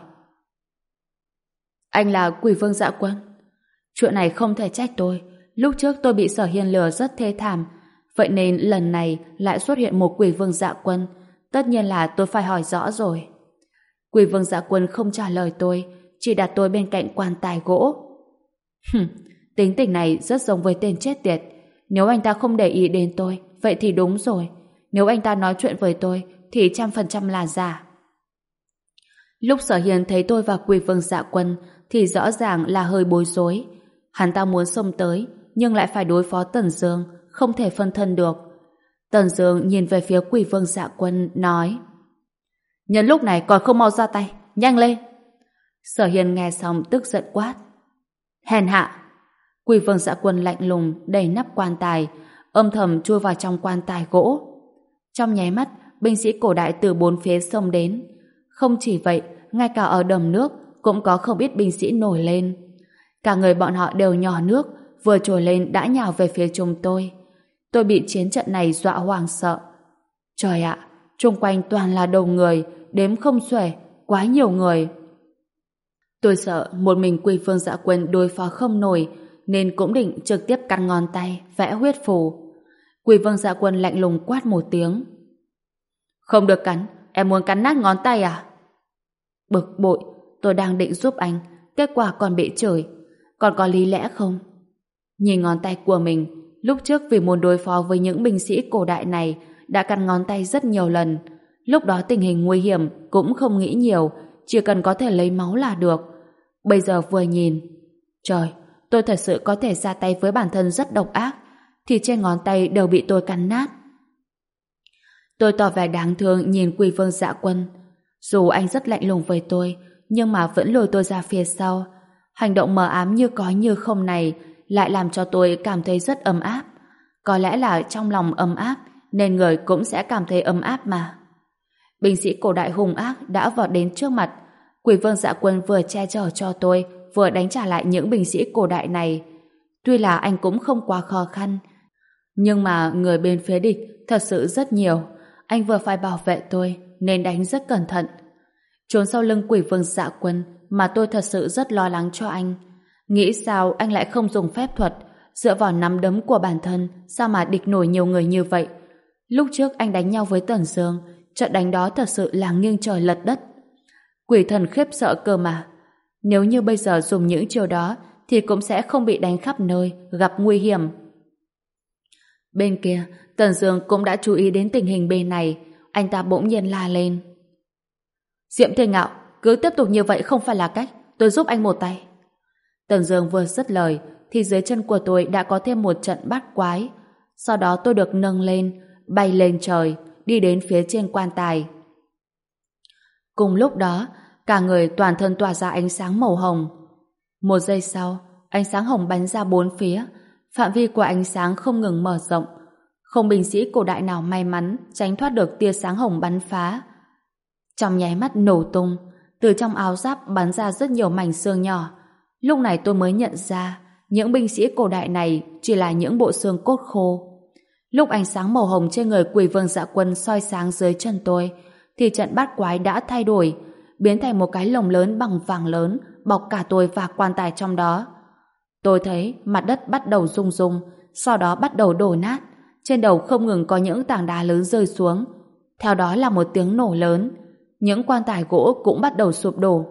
Anh là Quỷ Vương Dạ Quân? Chuyện này không thể trách tôi. Lúc trước tôi bị Sở Hiên lừa rất thê thảm, vậy nên lần này lại xuất hiện một Quỷ Vương Dạ Quân. Tất nhiên là tôi phải hỏi rõ rồi. Quỷ Vương Dạ Quân không trả lời tôi, chỉ đặt tôi bên cạnh quan tài gỗ. Hừm, tính tình này rất giống với tên chết tiệt. Nếu anh ta không để ý đến tôi, vậy thì đúng rồi. Nếu anh ta nói chuyện với tôi, thì trăm phần trăm là giả. Lúc Sở Hiên thấy tôi và Quỷ Vương Dạ Quân thì rõ ràng là hơi bối rối. Hắn ta muốn xông tới, nhưng lại phải đối phó Tần Dương, không thể phân thân được. Tần Dương nhìn về phía Quỷ Vương Dạ Quân, nói: Nhân lúc này còn không mau ra tay, nhanh lên! Sở Hiên nghe xong tức giận quát: Hèn hạ! Quỷ vương Dạ Quân lạnh lùng đẩy nắp quan tài, âm thầm chui vào trong quan tài gỗ. Trong nháy mắt, binh sĩ cổ đại từ bốn phía xông đến. Không chỉ vậy, ngay cả ở đầm nước cũng có không ít binh sĩ nổi lên. Cả người bọn họ đều nhỏ nước, vừa trồi lên đã nhào về phía chúng tôi. Tôi bị chiến trận này dọa hoảng sợ. Trời ạ, chung quanh toàn là đầu người, đếm không xuể, quá nhiều người. Tôi sợ một mình Quỷ Vương Dạ Quân đối phó không nổi, nên cũng định trực tiếp cắt ngón tay, vẽ huyết phù. Quỷ Vương Dạ Quân lạnh lùng quát một tiếng. Không được cắn, em muốn cắn nát ngón tay à? Bực bội, tôi đang định giúp anh, kết quả còn bị chửi. Còn có lý lẽ không? Nhìn ngón tay của mình, lúc trước vì muốn đối phó với những binh sĩ cổ đại này, đã cắn ngón tay rất nhiều lần. Lúc đó tình hình nguy hiểm, cũng không nghĩ nhiều, chỉ cần có thể lấy máu là được. Bây giờ vừa nhìn, trời, tôi thật sự có thể ra tay với bản thân rất độc ác, thì trên ngón tay đều bị tôi cắn nát. Tôi tỏ vẻ đáng thương nhìn Quỷ Vương Dạ Quân. Dù anh rất lạnh lùng với tôi, nhưng mà vẫn lôi tôi ra phía sau. Hành động mờ ám như có như không này lại làm cho tôi cảm thấy rất ấm áp. Có lẽ là trong lòng ấm áp nên người cũng sẽ cảm thấy ấm áp mà. Binh sĩ cổ đại hung ác đã vọt đến trước mặt. Quỷ Vương Dạ Quân vừa che chở cho tôi, vừa đánh trả lại những binh sĩ cổ đại này. Tuy là anh cũng không quá khó khăn, nhưng mà người bên phía địch thật sự rất nhiều. Anh vừa phải bảo vệ tôi nên đánh rất cẩn thận. Trốn sau lưng Quỷ Vương Dạ Quân mà tôi thật sự rất lo lắng cho anh. Nghĩ sao anh lại không dùng phép thuật, dựa vào nắm đấm của bản thân sao mà địch nổi nhiều người như vậy. Lúc trước anh đánh nhau với Tần Dương, trận đánh đó thật sự là nghiêng trời lật đất. Quỷ thần khiếp sợ cơ mà. Nếu như bây giờ dùng những chiêu đó thì cũng sẽ không bị đánh khắp nơi, gặp nguy hiểm. Bên kia, Tần Dương cũng đã chú ý đến tình hình bên này. Anh ta bỗng nhiên la lên. Diệm Thiên Ngạo, cứ tiếp tục như vậy không phải là cách. Tôi giúp anh một tay. Tần Dương vừa dứt lời thì dưới chân của tôi đã có thêm một trận bát quái. Sau đó tôi được nâng lên, bay lên trời, đi đến phía trên quan tài. Cùng lúc đó, cả người toàn thân tỏa ra ánh sáng màu hồng. Một giây sau, ánh sáng hồng bắn ra bốn phía, phạm vi của ánh sáng không ngừng mở rộng. Không binh sĩ cổ đại nào may mắn tránh thoát được tia sáng hồng bắn phá. Trong nháy mắt nổ tung, từ trong áo giáp bắn ra rất nhiều mảnh xương nhỏ. Lúc này tôi mới nhận ra, những binh sĩ cổ đại này chỉ là những bộ xương cốt khô. Lúc ánh sáng màu hồng trên người Quỷ Vương Dạ Quân soi sáng dưới chân tôi, thì trận bát quái đã thay đổi, biến thành một cái lồng lớn bằng vàng lớn, bọc cả tôi và quan tài trong đó. Tôi thấy mặt đất bắt đầu rung rung, sau đó bắt đầu đổ nát. Trên đầu không ngừng có những tảng đá lớn rơi xuống. Theo đó là một tiếng nổ lớn. Những quan tài gỗ cũng bắt đầu sụp đổ.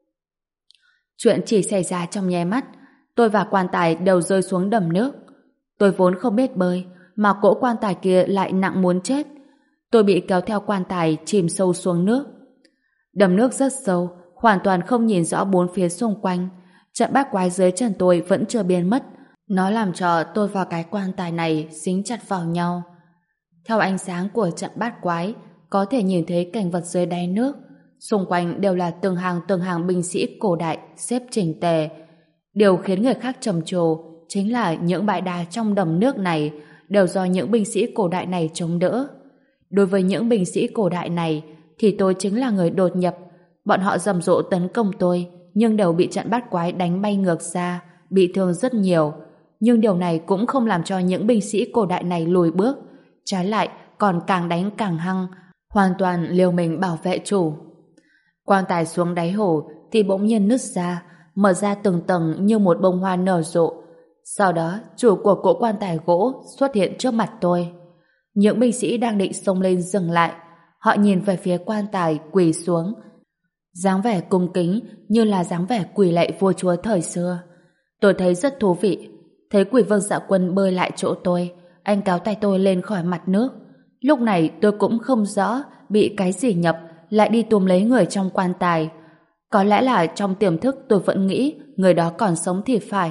Chuyện chỉ xảy ra trong nháy mắt. Tôi và quan tài đều rơi xuống đầm nước. Tôi vốn không biết bơi, mà cỗ quan tài kia lại nặng muốn chết. Tôi bị kéo theo quan tài chìm sâu xuống nước. Đầm nước rất sâu, hoàn toàn không nhìn rõ bốn phía xung quanh. Trận bát quái dưới chân tôi vẫn chưa biến mất. Nó làm cho tôi và cái quan tài này dính chặt vào nhau. Theo ánh sáng của trận bát quái, có thể nhìn thấy cảnh vật dưới đáy nước. Xung quanh đều là từng hàng từng hàng binh sĩ cổ đại xếp chỉnh tề. Điều khiến người khác trầm trồ chính là những bãi đá trong đầm nước này đều do những binh sĩ cổ đại này chống đỡ. Đối với những binh sĩ cổ đại này thì tôi chính là người đột nhập. Bọn họ rầm rộ tấn công tôi, nhưng đều bị trận bát quái đánh bay ngược ra, bị thương rất nhiều. Nhưng điều này cũng không làm cho những binh sĩ cổ đại này lùi bước, trái lại còn càng đánh càng hăng, hoàn toàn liều mình bảo vệ chủ. Quan tài xuống đáy hồ thì bỗng nhiên nứt ra, mở ra từng tầng như một bông hoa nở rộ. Sau đó, chủ của cỗ quan tài gỗ xuất hiện trước mặt tôi. Những binh sĩ đang định xông lên dừng lại. Họ nhìn về phía quan tài, quỳ xuống. Dáng vẻ cung kính như là dáng vẻ quỳ lạy vua chúa thời xưa. Tôi thấy rất thú vị. Thấy Quỷ Vương Dạ Quân bơi lại chỗ tôi, anh kéo tay tôi lên khỏi mặt nước. Lúc này tôi cũng không rõ bị cái gì nhập lại đi túm lấy người trong quan tài. Có lẽ là trong tiềm thức tôi vẫn nghĩ người đó còn sống thì phải.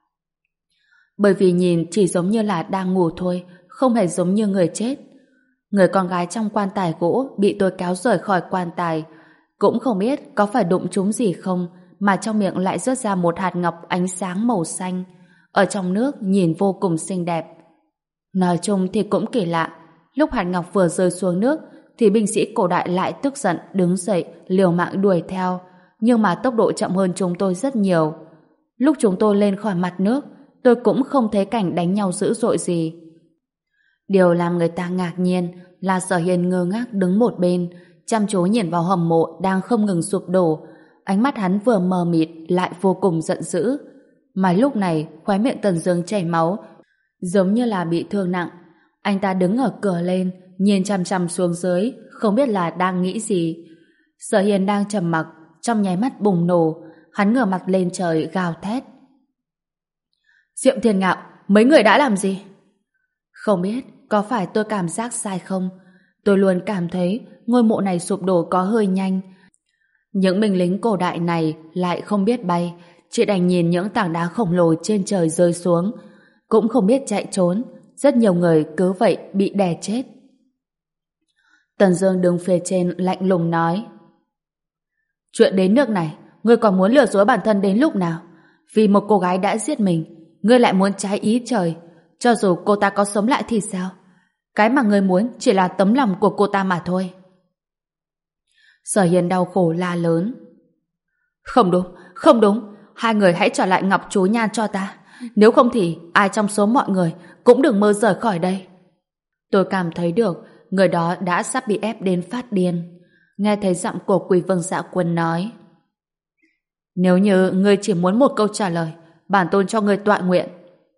Bởi vì nhìn chỉ giống như là đang ngủ thôi, không hề giống như người chết. Người con gái trong quan tài gỗ bị tôi kéo rời khỏi quan tài. Cũng không biết có phải đụng trúng gì không mà trong miệng lại rớt ra một hạt ngọc ánh sáng màu xanh. Ở trong nước nhìn vô cùng xinh đẹp. Nói chung thì cũng kỳ lạ. Lúc hạt ngọc vừa rơi xuống nước thì binh sĩ cổ đại lại tức giận đứng dậy liều mạng đuổi theo. Nhưng mà tốc độ chậm hơn chúng tôi rất nhiều. Lúc chúng tôi lên khỏi mặt nước, tôi cũng không thấy cảnh đánh nhau dữ dội gì. Điều làm người ta ngạc nhiên là Sở Hiên ngơ ngác đứng một bên, chăm chú nhìn vào hầm mộ đang không ngừng sụp đổ. Ánh mắt hắn vừa mờ mịt lại vô cùng giận dữ. Mà lúc này khóe miệng Tần Dương chảy máu, giống như là bị thương nặng. Anh ta đứng ở cửa lên, nhìn chằm chằm xuống dưới, không biết là đang nghĩ gì. Sở Hiên đang trầm mặc, trong nháy mắt bùng nổ, hắn ngửa mặt lên trời gào thét. Diệm Thiên Ngạo, mấy người đã làm gì? Không biết có phải tôi cảm giác sai không? Tôi luôn cảm thấy ngôi mộ này sụp đổ có hơi nhanh. Những binh lính cổ đại này lại không biết bay, chỉ đành nhìn những tảng đá khổng lồ trên trời rơi xuống, cũng không biết chạy trốn. Rất nhiều người cứ vậy bị đè chết. Tần Dương đứng phía trên lạnh lùng nói: Chuyện đến nước này, ngươi còn muốn lừa dối bản thân đến lúc nào? Vì một cô gái đã giết mình, ngươi lại muốn trái ý trời. Cho dù cô ta có sống lại thì sao? Cái mà ngươi muốn chỉ là tấm lòng của cô ta mà thôi. Sở Hiên đau khổ la lớn: Không đúng, không đúng, hai người hãy trả lại ngọc chú nhan cho ta. Nếu không thì ai trong số mọi người cũng đừng mơ rời khỏi đây. Tôi cảm thấy được người đó đã sắp bị ép đến phát điên. Nghe thấy giọng của Quỷ Vương Dạ Quân nói: Nếu như ngươi chỉ muốn một câu trả lời, bản tôn cho ngươi tọa nguyện.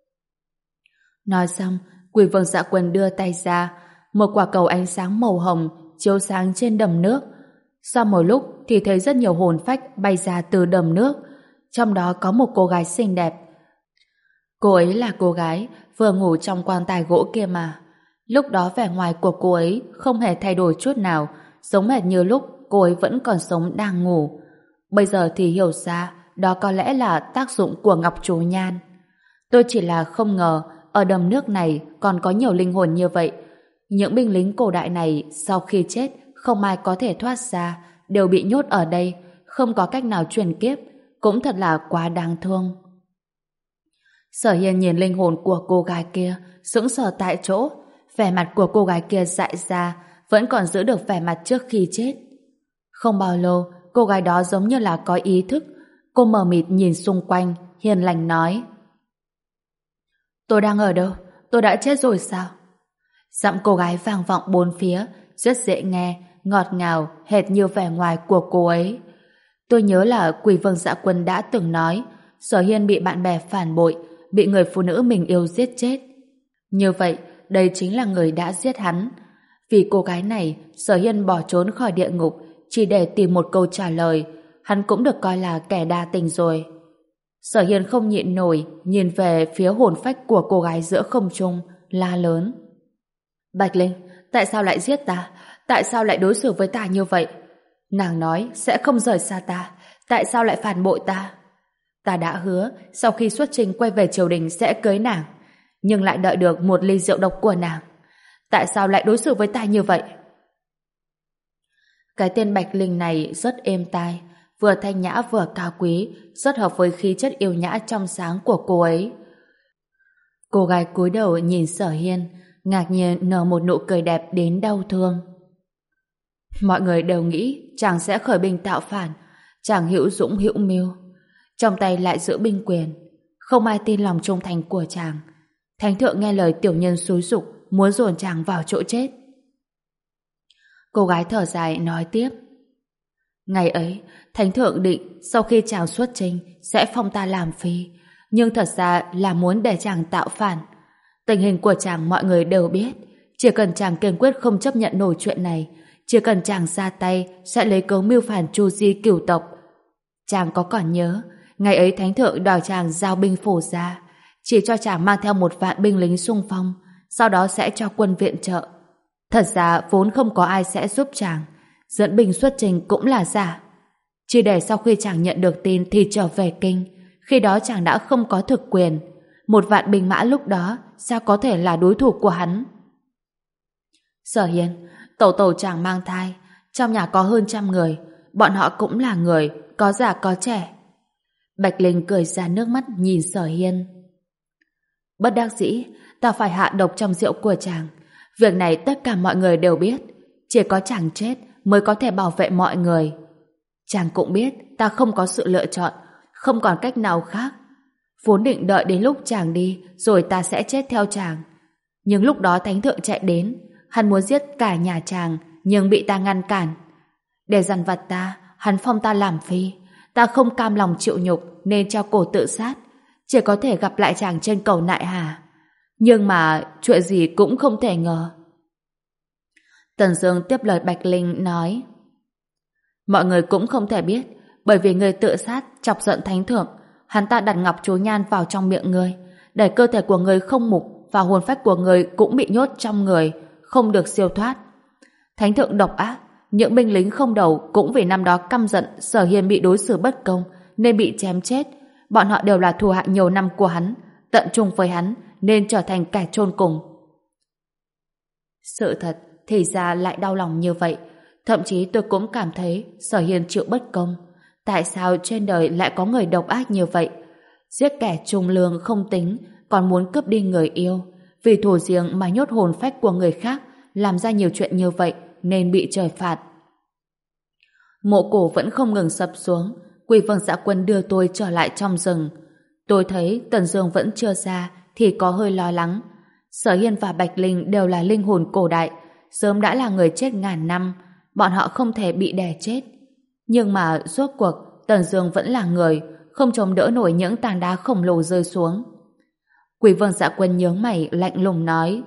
Nói xong, Quỷ Vương Dạ Quân đưa tay ra, một quả cầu ánh sáng màu hồng chiếu sáng trên đầm nước. Sau một lúc thì thấy rất nhiều hồn phách bay ra từ đầm nước, trong đó có một cô gái xinh đẹp. Cô ấy là cô gái vừa ngủ trong quan tài gỗ kia mà. Lúc đó vẻ ngoài của cô ấy không hề thay đổi chút nào, giống hệt như lúc cô ấy vẫn còn sống đang ngủ. Bây giờ thì hiểu ra đó có lẽ là tác dụng của ngọc chú nhan. Tôi chỉ là không ngờ ở đầm nước này còn có nhiều linh hồn như vậy. Những binh lính cổ đại này sau khi chết không ai có thể thoát ra, đều bị nhốt ở đây, không có cách nào chuyển kiếp, cũng thật là quá đáng thương. Sở Hiên nhìn linh hồn của cô gái kia, sững sờ tại chỗ. Vẻ mặt của cô gái kia dại ra, vẫn còn giữ được vẻ mặt trước khi chết. Không bao lâu, cô gái đó giống như là có ý thức. Cô mờ mịt nhìn xung quanh, hiền lành nói: Tôi đang ở đâu? Tôi đã chết rồi sao? Giọng cô gái vang vọng bốn phía, rất dễ nghe, ngọt ngào, hệt như vẻ ngoài của cô ấy. Tôi nhớ là Quỷ Vương Dạ Quân đã từng nói Sở Hiên bị bạn bè phản bội, bị người phụ nữ mình yêu giết chết. Như vậy, đây chính là người đã giết hắn. Vì cô gái này, Sở Hiên bỏ trốn khỏi địa ngục chỉ để tìm một câu trả lời. Hắn cũng được coi là kẻ đa tình rồi. Sở Hiên không nhịn nổi, nhìn về phía hồn phách của cô gái giữa không trung, la lớn: Bạch Linh, tại sao lại giết ta? Tại sao lại đối xử với ta như vậy? Nàng nói sẽ không rời xa ta, tại sao lại phản bội ta? Ta đã hứa sau khi xuất trình quay về triều đình sẽ cưới nàng, nhưng lại đợi được một ly rượu độc của nàng. Tại sao lại đối xử với ta như vậy? Cái tên Bạch Linh này rất êm tai, vừa thanh nhã vừa cao quý, rất hợp với khí chất yêu nhã trong sáng của cô ấy. Cô gái cúi đầu nhìn Sở Hiên, ngạc nhiên nở một nụ cười đẹp đến đau thương. Mọi người đều nghĩ chàng sẽ khởi binh tạo phản, chàng hữu dũng hữu mưu, trong tay lại giữ binh quyền, không ai tin lòng trung thành của chàng. Thánh thượng nghe lời tiểu nhân xúi giục, muốn dồn chàng vào chỗ chết. Cô gái thở dài nói tiếp: Ngày ấy, Thánh thượng định sau khi chàng xuất chinh sẽ phong ta làm phi, nhưng thật ra là muốn để chàng tạo phản. Tình hình của chàng mọi người đều biết, chỉ cần chàng kiên quyết không chấp nhận nổi chuyện này, chỉ cần chàng ra tay sẽ lấy cớ mưu phản chu di cửu tộc. Chàng có còn nhớ, ngày ấy Thánh thượng đòi chàng giao binh phổ ra, chỉ cho chàng mang theo một vạn binh lính xung phong, sau đó sẽ cho quân viện trợ. Thật ra vốn không có ai sẽ giúp chàng, dẫn binh xuất trình cũng là giả. Chỉ để sau khi chàng nhận được tin thì trở về kinh, khi đó chàng đã không có thực quyền. Một vạn binh mã lúc đó sao có thể là đối thủ của hắn? Sở Hiên, tẩu tẩu chàng mang thai, trong nhà có hơn trăm người, bọn họ cũng là người, có già có trẻ. Bạch Linh cười ra nước mắt nhìn Sở Hiên. Bất đắc dĩ, ta phải hạ độc trong rượu của chàng. Việc này tất cả mọi người đều biết. Chỉ có chàng chết mới có thể bảo vệ mọi người. Chàng cũng biết ta không có sự lựa chọn, không còn cách nào khác. Vốn định đợi đến lúc chàng đi rồi ta sẽ chết theo chàng. Nhưng lúc đó thánh thượng chạy đến, hắn muốn giết cả nhà chàng nhưng bị ta ngăn cản. Để dằn vặt ta, hắn phong ta làm phi. Ta không cam lòng chịu nhục nên treo cổ tự sát, chỉ có thể gặp lại chàng trên cầu Nại Hà. Nhưng mà chuyện gì cũng không thể ngờ. Tần Dương tiếp lời Bạch Linh nói: mọi người cũng không thể biết, bởi vì người tự sát chọc giận thánh thượng, hắn ta đặt ngọc chú nhan vào trong miệng người, để cơ thể của người không mục và hồn phách của người cũng bị nhốt trong người, không được siêu thoát. Thánh thượng độc ác, những binh lính không đầu cũng vì năm đó căm giận Sở Hiên bị đối xử bất công nên bị chém chết. Bọn họ đều là thù hạ nhiều năm của hắn, tận trung với hắn nên trở thành kẻ chôn cùng. Sự thật thì ra lại đau lòng như vậy. Thậm chí tôi cũng cảm thấy Sở Hiên chịu bất công. Tại sao trên đời lại có người độc ác như vậy? Giết kẻ trung lương không tính, còn muốn cướp đi người yêu, vì thù riêng mà nhốt hồn phách của người khác, làm ra nhiều chuyện như vậy nên bị trời phạt. Mộ cổ vẫn không ngừng sập xuống. Quỷ Vương Dạ Quân đưa tôi trở lại trong rừng. Tôi thấy Tần Dương vẫn chưa ra thì có hơi lo lắng. Sở Hiên và Bạch Linh đều là linh hồn cổ đại, sớm đã là người chết ngàn năm, bọn họ không thể bị đè chết. Nhưng mà rốt cuộc Tần Dương vẫn là người, không chống đỡ nổi những tảng đá khổng lồ rơi xuống. Quỷ Vương Dạ Quân nhướng mày lạnh lùng nói: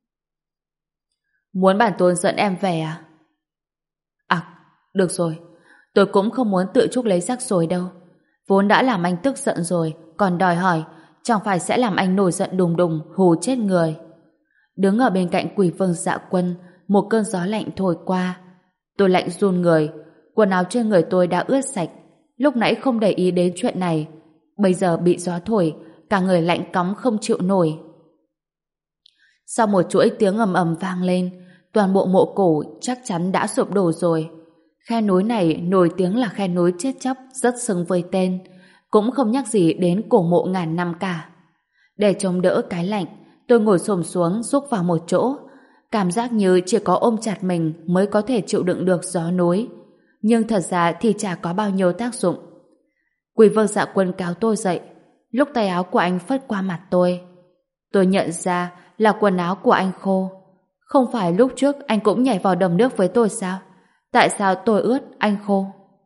muốn bản tôn dẫn em về à? À, được rồi, tôi cũng không muốn tự chuốc lấy rắc rối đâu. Vốn đã làm anh tức giận rồi, còn đòi hỏi, chẳng phải sẽ làm anh nổi giận đùng đùng hù chết người. Đứng ở bên cạnh Quỷ Vương Dạ Quân, một cơn gió lạnh thổi qua. Tôi lạnh run người, quần áo trên người tôi đã ướt sạch. Lúc nãy không để ý đến chuyện này, bây giờ bị gió thổi, cả người lạnh cóng không chịu nổi. Sau một chuỗi tiếng ầm ầm vang lên, toàn bộ mộ cổ chắc chắn đã sụp đổ rồi. Khe núi này nổi tiếng là khe núi chết chóc, rất xứng với tên, cũng không nhắc gì đến cổ mộ ngàn năm cả. Để chống đỡ cái lạnh, tôi ngồi xổm xuống rúc vào một chỗ, cảm giác như chỉ có ôm chặt mình mới có thể chịu đựng được gió núi. Nhưng thật ra thì chả có bao nhiêu tác dụng. Quỷ Vương Dạ Quân kéo tôi dậy, lúc tay áo của anh phất qua mặt tôi. Tôi nhận ra là quần áo của anh khô. Không phải lúc trước anh cũng nhảy vào đầm nước với tôi sao? Tại sao tôi ướt, anh khô?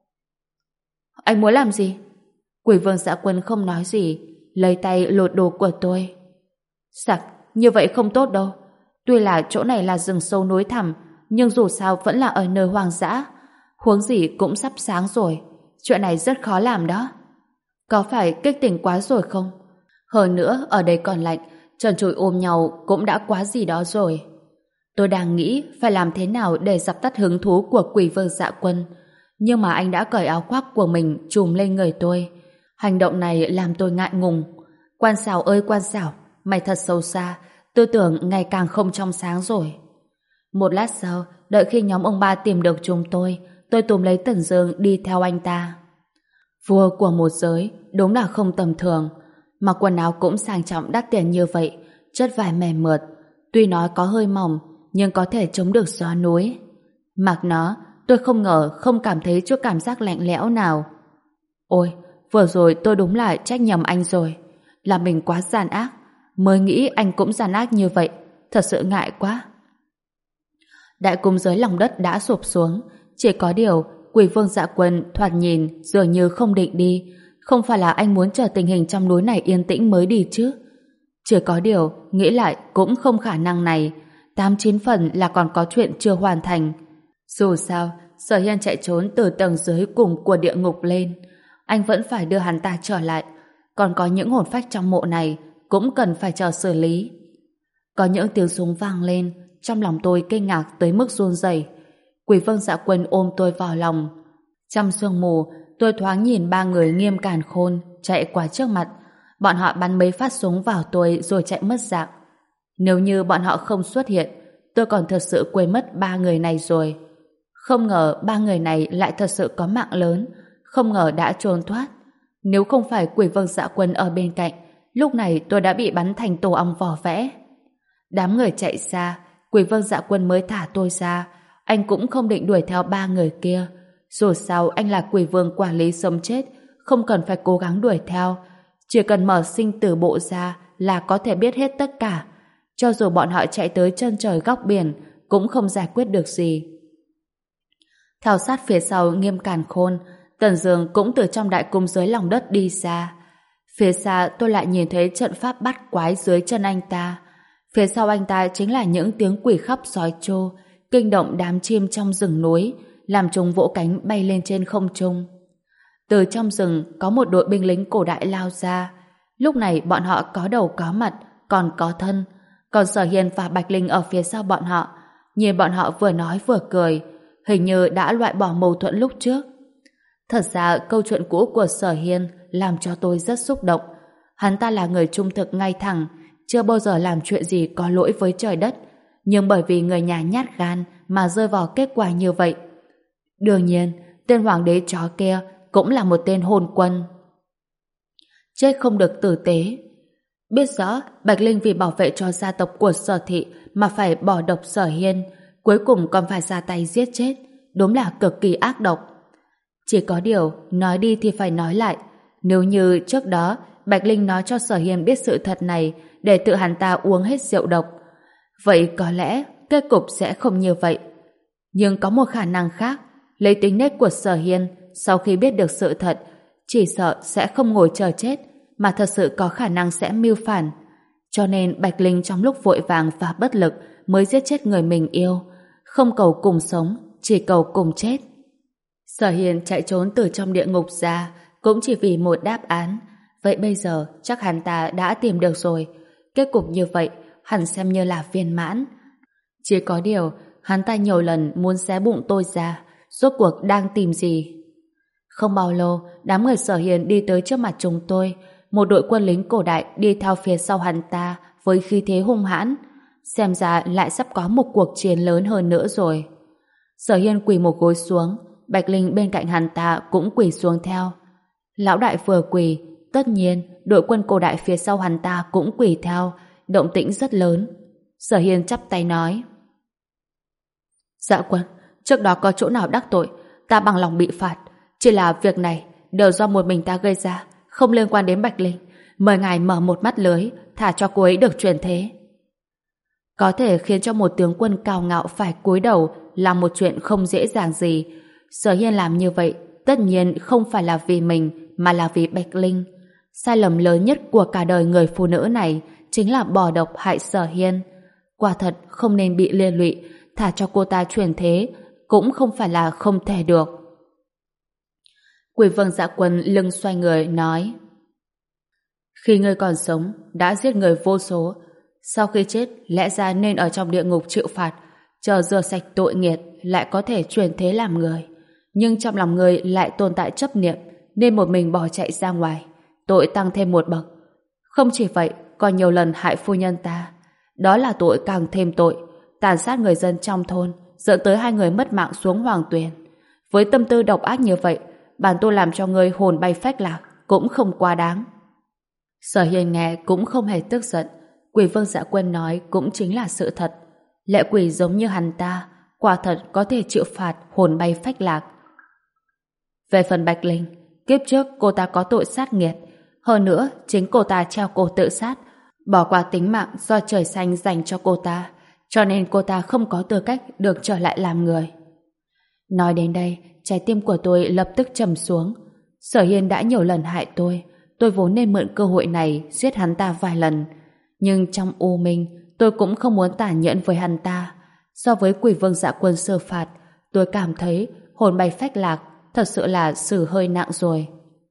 Anh muốn làm gì? Quỷ Vương Dạ Quân không nói gì, lấy tay lột đồ của tôi. Sặc, như vậy không tốt đâu. Tuy là chỗ này là rừng sâu núi thẳm, nhưng dù sao vẫn là ở nơi hoang dã. Huống gì cũng sắp sáng rồi, chuyện này rất khó làm đó. Có phải kích tỉnh quá rồi không? Hơn nữa ở đây còn lạnh, trần trụi ôm nhau cũng đã quá gì đó rồi. Tôi đang nghĩ phải làm thế nào để dập tắt hứng thú của Quỷ Vương Dạ Quân, nhưng mà anh đã cởi áo khoác của mình trùm lên người tôi. Hành động này làm tôi ngại ngùng. Quan xảo ơi quan xảo, mày thật xấu xa, tư tưởng ngày càng không trong sáng rồi. Một lát sau, đợi khi nhóm ông ba tìm được chúng tôi, tôi túm lấy Tần Dương đi theo anh ta. Vua của một giới, đúng là không tầm thường. Mặc quần áo cũng sang trọng đắt tiền như vậy, chất vải mềm mượt, tuy nói có hơi mỏng, nhưng có thể chống được gió núi. Mặc nó, tôi không ngờ không cảm thấy chút cảm giác lạnh lẽo nào. Ôi, vừa rồi tôi đúng là trách nhầm anh rồi. Là mình quá gian ác, mới nghĩ anh cũng gian ác như vậy, thật sự ngại quá. Đại cung dưới lòng đất đã sụp xuống, chỉ có điều Quỷ Vương Dạ Quân thoạt nhìn dường như không định đi. Không phải là anh muốn chờ tình hình trong núi này yên tĩnh mới đi chứ? Chỉ có điều nghĩ lại cũng không khả năng này, tám chín phần là còn có chuyện chưa hoàn thành. Dù sao, Sở Hiên chạy trốn từ tầng dưới cùng của địa ngục lên, anh vẫn phải đưa hắn ta trở lại. Còn có những hồn phách trong mộ này cũng cần phải chờ xử lý. Có những tiếng súng vang lên, trong lòng tôi kinh ngạc tới mức run rẩy. Quỷ Vương Dạ Quân ôm tôi vào lòng. Trong sương mù, tôi thoáng nhìn ba người nghiêm càn khôn chạy qua trước mặt. Bọn họ bắn mấy phát súng vào tôi rồi chạy mất dạng. Nếu như bọn họ không xuất hiện, tôi còn thật sự quên mất ba người này rồi. Không ngờ ba người này lại thật sự có mạng lớn, không ngờ đã trốn thoát. Nếu không phải Quỷ Vương Dạ Quân ở bên cạnh, lúc này tôi đã bị bắn thành tổ ong vỏ vẽ. Đám người chạy xa, Quỷ Vương Dạ Quân mới thả tôi ra. Anh cũng không định đuổi theo ba người kia. Dù sao anh là Quỷ Vương quản lý sống chết, không cần phải cố gắng đuổi theo. Chỉ cần mở sinh tử bộ ra là có thể biết hết tất cả. Cho dù bọn họ chạy tới chân trời góc biển, cũng không giải quyết được gì. Theo sát phía sau Nghiêm Càn Khôn, Tần Dương cũng từ trong đại cung dưới lòng đất đi ra. Phía xa tôi lại nhìn thấy trận pháp bắt quái dưới chân anh ta. Phía sau anh ta chính là những tiếng quỷ khóc sói trô, kinh động đám chim trong rừng núi, làm chúng vỗ cánh bay lên trên không trung. Từ trong rừng có một đội binh lính cổ đại lao ra. Lúc này bọn họ có đầu có mặt, còn có thân. Còn Sở Hiên và Bạch Linh ở phía sau bọn họ. Nhìn bọn họ vừa nói vừa cười, hình như đã loại bỏ mâu thuẫn lúc trước. Thật ra câu chuyện cũ của Sở Hiên làm cho tôi rất xúc động. Hắn ta là người trung thực ngay thẳng, chưa bao giờ làm chuyện gì có lỗi với trời đất, nhưng bởi vì người nhà nhát gan mà rơi vào kết quả như vậy. Đương nhiên, tên hoàng đế chó kia cũng là một tên hôn quân. Chết không được tử tế. Biết rõ Bạch Linh vì bảo vệ cho gia tộc của Sở thị mà phải bỏ độc Sở Hiên, cuối cùng còn phải ra tay giết chết, đúng là cực kỳ ác độc. Chỉ có điều, nói đi thì phải nói lại. Nếu như trước đó Bạch Linh nói cho Sở Hiên biết sự thật này để tự hắn ta uống hết rượu độc, vậy có lẽ kết cục sẽ không như vậy. Nhưng có một khả năng khác, lấy tính nết của Sở Hiên, sau khi biết được sự thật, chỉ sợ sẽ không ngồi chờ chết, mà thật sự có khả năng sẽ mưu phản. Cho nên Bạch Linh trong lúc vội vàng và bất lực mới giết chết người mình yêu, không cầu cùng sống, chỉ cầu cùng chết. Sở Hiên chạy trốn từ trong địa ngục ra cũng chỉ vì một đáp án. Vậy bây giờ chắc hắn ta đã tìm được rồi. Kết cục như vậy hẳn xem như là viên mãn. Chỉ có điều hắn ta nhiều lần muốn xé bụng tôi ra, rốt cuộc đang tìm gì. Không bao lâu, đám người Sở Hiên đi tới trước mặt chúng tôi. Một đội quân lính cổ đại đi theo phía sau hắn ta với khí thế hung hãn. Xem ra lại sắp có một cuộc chiến lớn hơn nữa rồi. Sở Hiên quỳ một gối xuống, Bạch Linh bên cạnh hắn ta cũng quỳ xuống theo. Lão đại vừa quỳ, tất nhiên đội quân cổ đại phía sau hắn ta cũng quỳ theo, động tĩnh rất lớn. Sở Hiên chắp tay nói: Dạ quân, trước đó có chỗ nào đắc tội, ta bằng lòng bị phạt. Chỉ là việc này đều do một mình ta gây ra, không liên quan đến Bạch Linh. Mời ngài mở một mắt lưới, thả cho cô ấy được chuyển thế. Có thể khiến cho một tướng quân cao ngạo phải cúi đầu là một chuyện không dễ dàng gì. Sở Hiên làm như vậy tất nhiên không phải là vì mình, mà là vì Bạch Linh. Sai lầm lớn nhất của cả đời người phụ nữ này chính là bỏ độc hại Sở Hiên. Quả thật không nên bị liên lụy, thả cho cô ta chuyển thế cũng không phải là không thể được. Quỷ Vương Dạ Quân lưng xoay người nói: Khi ngươi còn sống đã giết người vô số, sau khi chết lẽ ra nên ở trong địa ngục chịu phạt, chờ rửa sạch tội nghiệt lại có thể chuyển thế làm người. Nhưng trong lòng ngươi lại tồn tại chấp niệm, nên một mình bỏ chạy ra ngoài, tội tăng thêm một bậc. Không chỉ vậy, còn nhiều lần hại phu nhân ta, đó là tội càng thêm tội, tàn sát người dân trong thôn, dẫn tới hai người mất mạng xuống hoàng tuyền. Với tâm tư độc ác như vậy, bản tôi làm cho ngươi hồn bay phách lạc cũng không quá đáng. Sở Hiên nghe cũng không hề tức giận. Quỷ Vương Dạ Quân nói cũng chính là sự thật. Lệ quỷ giống như hắn ta, quả thật có thể chịu phạt hồn bay phách lạc. Về phần Bạch Linh, kiếp trước cô ta có tội sát nghiệt, hơn nữa chính cô ta treo cổ tự sát, bỏ qua tính mạng do trời xanh dành cho cô ta, cho nên cô ta không có tư cách được trở lại làm người. Nói đến đây, trái tim của tôi lập tức trầm xuống. Sở Hiên đã nhiều lần hại tôi, tôi vốn nên mượn cơ hội này giết hắn ta vài lần, nhưng trong u minh tôi cũng không muốn tàn nhẫn với hắn ta. So với Quỷ Vương Dạ Quân sơ phạt, tôi cảm thấy hồn bay phách lạc thật sự là xử hơi nặng rồi.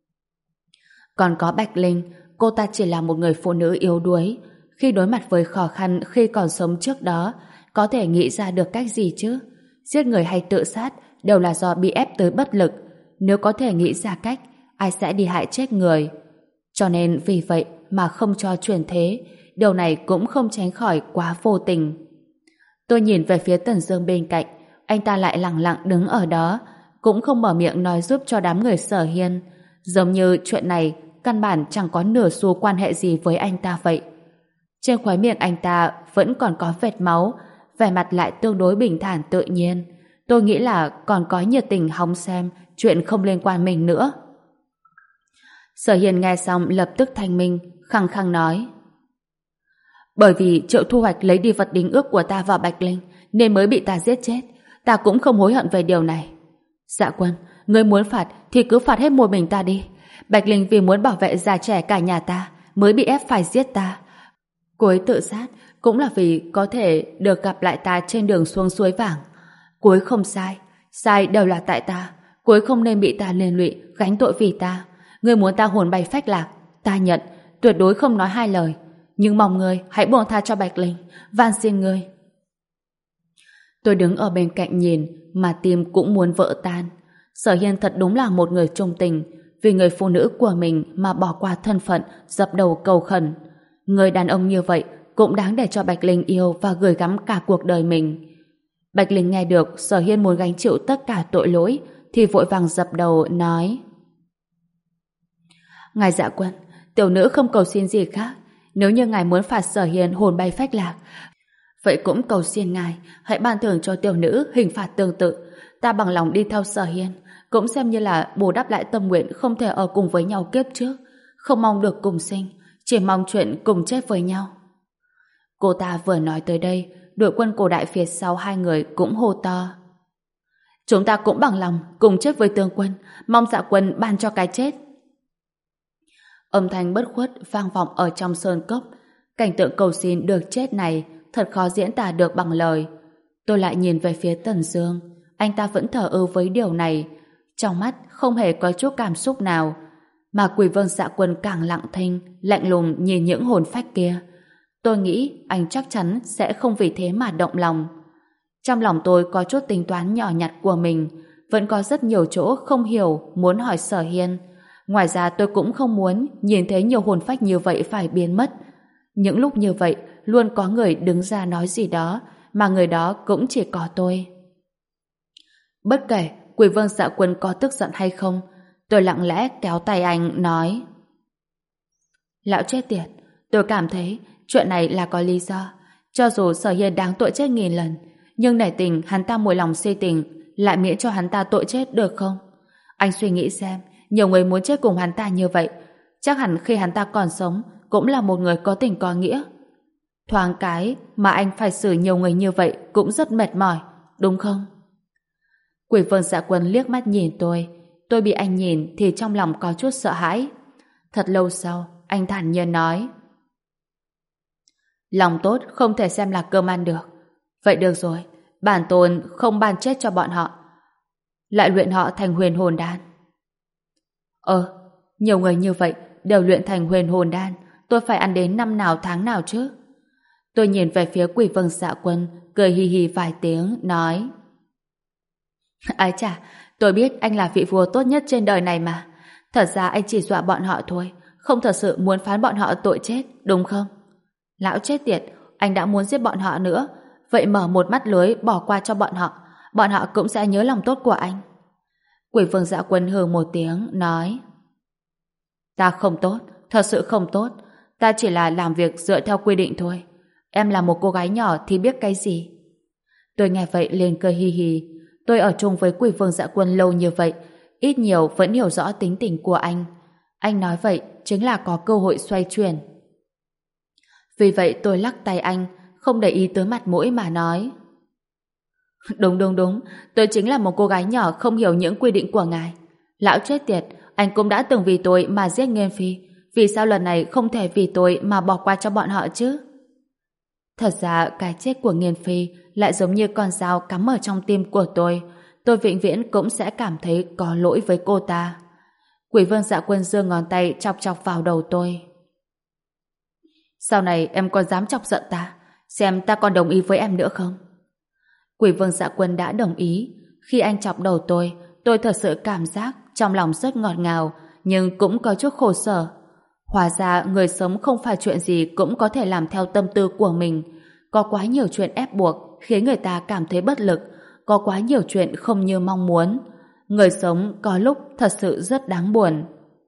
Còn có Bạch Linh, cô ta chỉ là một người phụ nữ yếu đuối. Khi đối mặt với khó khăn khi còn sống trước đó, có thể nghĩ ra được cách gì chứ? Giết người hay tự sát đều là do bị ép tới bất lực. Nếu có thể nghĩ ra cách, ai sẽ đi hại chết người? Cho nên vì vậy mà không cho chuyển thế, điều này cũng không tránh khỏi quá vô tình. Tôi nhìn về phía Tần Dương bên cạnh, anh ta lại lặng lặng đứng ở đó, cũng không mở miệng nói giúp cho đám người Sở Hiên. Giống như chuyện này căn bản chẳng có nửa xu quan hệ gì với anh ta vậy. Trên khóe miệng anh ta vẫn còn có vệt máu, vẻ mặt lại tương đối bình thản tự nhiên. Tôi nghĩ là còn có nhiệt tình hóng xem chuyện không liên quan mình nữa. Sở Hiên nghe xong lập tức thanh minh, khăng khăng nói: bởi vì Triệu Thu Hoạch lấy đi vật đính ước của ta vào Bạch Linh nên mới bị ta giết chết. Ta cũng không hối hận về điều này. Dạ Quân, ngươi muốn phạt thì cứ phạt hết một mình ta đi. Bạch Linh vì muốn bảo vệ già trẻ cả nhà ta mới bị ép phải giết ta. Cô ấy tự sát cũng là vì có thể được gặp lại ta trên đường xuống suối vàng. Cô ấy không sai, sai đều là tại ta. Cô ấy không nên bị ta liên lụy gánh tội vì ta. Ngươi muốn ta hồn bay phách lạc, ta nhận, tuyệt đối không nói hai lời. Nhưng mong ngươi hãy buông tha cho Bạch Linh, van xin ngươi. Tôi đứng ở bên cạnh nhìn mà tim cũng muốn vỡ tan. Sở Hiên thật đúng là một người trung tình, vì người phụ nữ của mình mà bỏ qua thân phận, dập đầu cầu khẩn. Người đàn ông như vậy cũng đáng để cho Bạch Linh yêu và gửi gắm cả cuộc đời mình. Bạch Linh nghe được Sở Hiên muốn gánh chịu tất cả tội lỗi thì vội vàng dập đầu nói: ngài Dạ Quân, tiểu nữ không cầu xin gì khác. Nếu như ngài muốn phạt Sở Hiên hồn bay phách lạc, vậy cũng cầu xin ngài hãy ban thưởng cho tiểu nữ hình phạt tương tự. Ta bằng lòng đi theo Sở Hiên, cũng xem như là bù đắp lại tâm nguyện không thể ở cùng với nhau kiếp trước. Không mong được cùng sinh, chỉ mong chuyện cùng chết với nhau. Cô ta vừa nói tới đây, đội quân cổ đại phía sau hai người cũng hô to: chúng ta cũng bằng lòng cùng chết với tướng quân, mong Dạ Quân ban cho cái chết. Âm thanh bất khuất vang vọng ở trong sơn cốc. Cảnh tượng cầu xin được chết này thật khó diễn tả được bằng lời. Tôi lại nhìn về phía Tần Dương, anh ta vẫn thờ ơ với điều này, trong mắt không hề có chút cảm xúc nào, mà Quỷ Vương Dạ Quân càng lặng thinh, lạnh lùng nhìn những hồn phách kia. Tôi nghĩ anh chắc chắn sẽ không vì thế mà động lòng. Trong lòng tôi có chút tính toán nhỏ nhặt của mình, vẫn có rất nhiều chỗ không hiểu muốn hỏi Sở Hiên. Ngoài ra tôi cũng không muốn nhìn thấy nhiều hồn phách như vậy phải biến mất. Những lúc như vậy luôn có người đứng ra nói gì đó, mà người đó cũng chỉ có tôi. Bất kể Quỷ Vương Dạ Quân có tức giận hay không, tôi lặng lẽ kéo tay anh nói: lão chết tiệt, tôi cảm thấy chuyện này là có lý do. Cho dù Sở Hiên đáng tội chết nghìn lần, nhưng nể tình hắn ta mùi lòng si tình, lại miễn cho hắn ta tội chết được không? Anh suy nghĩ xem, nhiều người muốn chết cùng hắn ta như vậy, chắc hẳn khi hắn ta còn sống cũng là một người có tình có nghĩa. Thoáng cái mà anh phải xử nhiều người như vậy cũng rất mệt mỏi, đúng không? Quỷ Vương Dạ Quân liếc mắt nhìn tôi. Tôi bị anh nhìn thì trong lòng có chút sợ hãi. Thật lâu sau, anh thản nhiên nói: lòng tốt không thể xem là cơm ăn được. Vậy được rồi, bản tôn không ban chết cho bọn họ, lại luyện họ thành huyền hồn đan. Ờ, nhiều người như vậy đều luyện thành huyền hồn đan, tôi phải ăn đến năm nào tháng nào chứ? Tôi nhìn về phía Quỷ Vương Dạ Quân, cười hì hì vài tiếng, nói: ái chà, tôi biết anh là vị vua tốt nhất trên đời này mà. Thật ra anh chỉ dọa bọn họ thôi, không thật sự muốn phán bọn họ tội chết, đúng không? Lão chết tiệt, anh đã muốn giết bọn họ nữa, vậy mở một mắt lưới bỏ qua cho bọn họ, bọn họ cũng sẽ nhớ lòng tốt của anh. Quỷ Vương Dạ Quân hừ một tiếng, nói: ta không tốt, thật sự không tốt, ta chỉ là làm việc dựa theo quy định thôi. Em là một cô gái nhỏ thì biết cái gì? Tôi nghe vậy liền cười hì hì. Tôi ở chung với Quỷ Vương Dạ Quân lâu như vậy, ít nhiều vẫn hiểu rõ tính tình của anh. Anh nói vậy chính là có cơ hội xoay chuyển. Vì vậy tôi lắc tay anh, không để ý tới mặt mũi mà nói: đúng đúng đúng, tôi chính là một cô gái nhỏ không hiểu những quy định của ngài. Lão chết tiệt, anh cũng đã từng vì tôi mà giết Nghiên Phi, vì sao lần này không thể vì tôi mà bỏ qua cho bọn họ chứ? Thật ra cái chết của Nghiên Phi lại giống như con dao cắm ở trong tim của tôi. Tôi vĩnh viễn cũng sẽ cảm thấy có lỗi với cô ta. Quỷ Vương Dạ Quân giơ ngón tay chọc chọc vào đầu tôi. Sau này em còn dám chọc giận ta, xem ta còn đồng ý với em nữa không? Quỷ Vương Dạ Quân đã đồng ý. Khi anh chọc đầu tôi, tôi thật sự cảm giác trong lòng rất ngọt ngào, nhưng cũng có chút khổ sở. Hóa ra người sống không phải chuyện gì cũng có thể làm theo tâm tư của mình. Có quá nhiều chuyện ép buộc khiến người ta cảm thấy bất lực, có quá nhiều chuyện không như mong muốn. Người sống có lúc thật sự rất đáng buồn.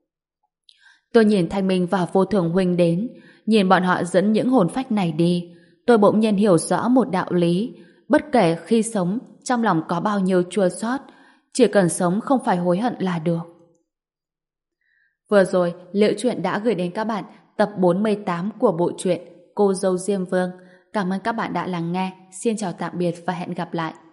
Tôi nhìn Thanh Minh và Vô Thường Huynh đến, nhìn bọn họ dẫn những hồn phách này đi. Tôi bỗng nhiên hiểu rõ một đạo lý. Bất kể khi sống, trong lòng có bao nhiêu chua xót, chỉ cần sống không phải hối hận là được. Vừa rồi, Liễu Chuyện đã gửi đến các bạn tập bốn mươi tám của bộ truyện Cô Dâu Diêm Vương. Cảm ơn các bạn đã lắng nghe. Xin chào tạm biệt và hẹn gặp lại.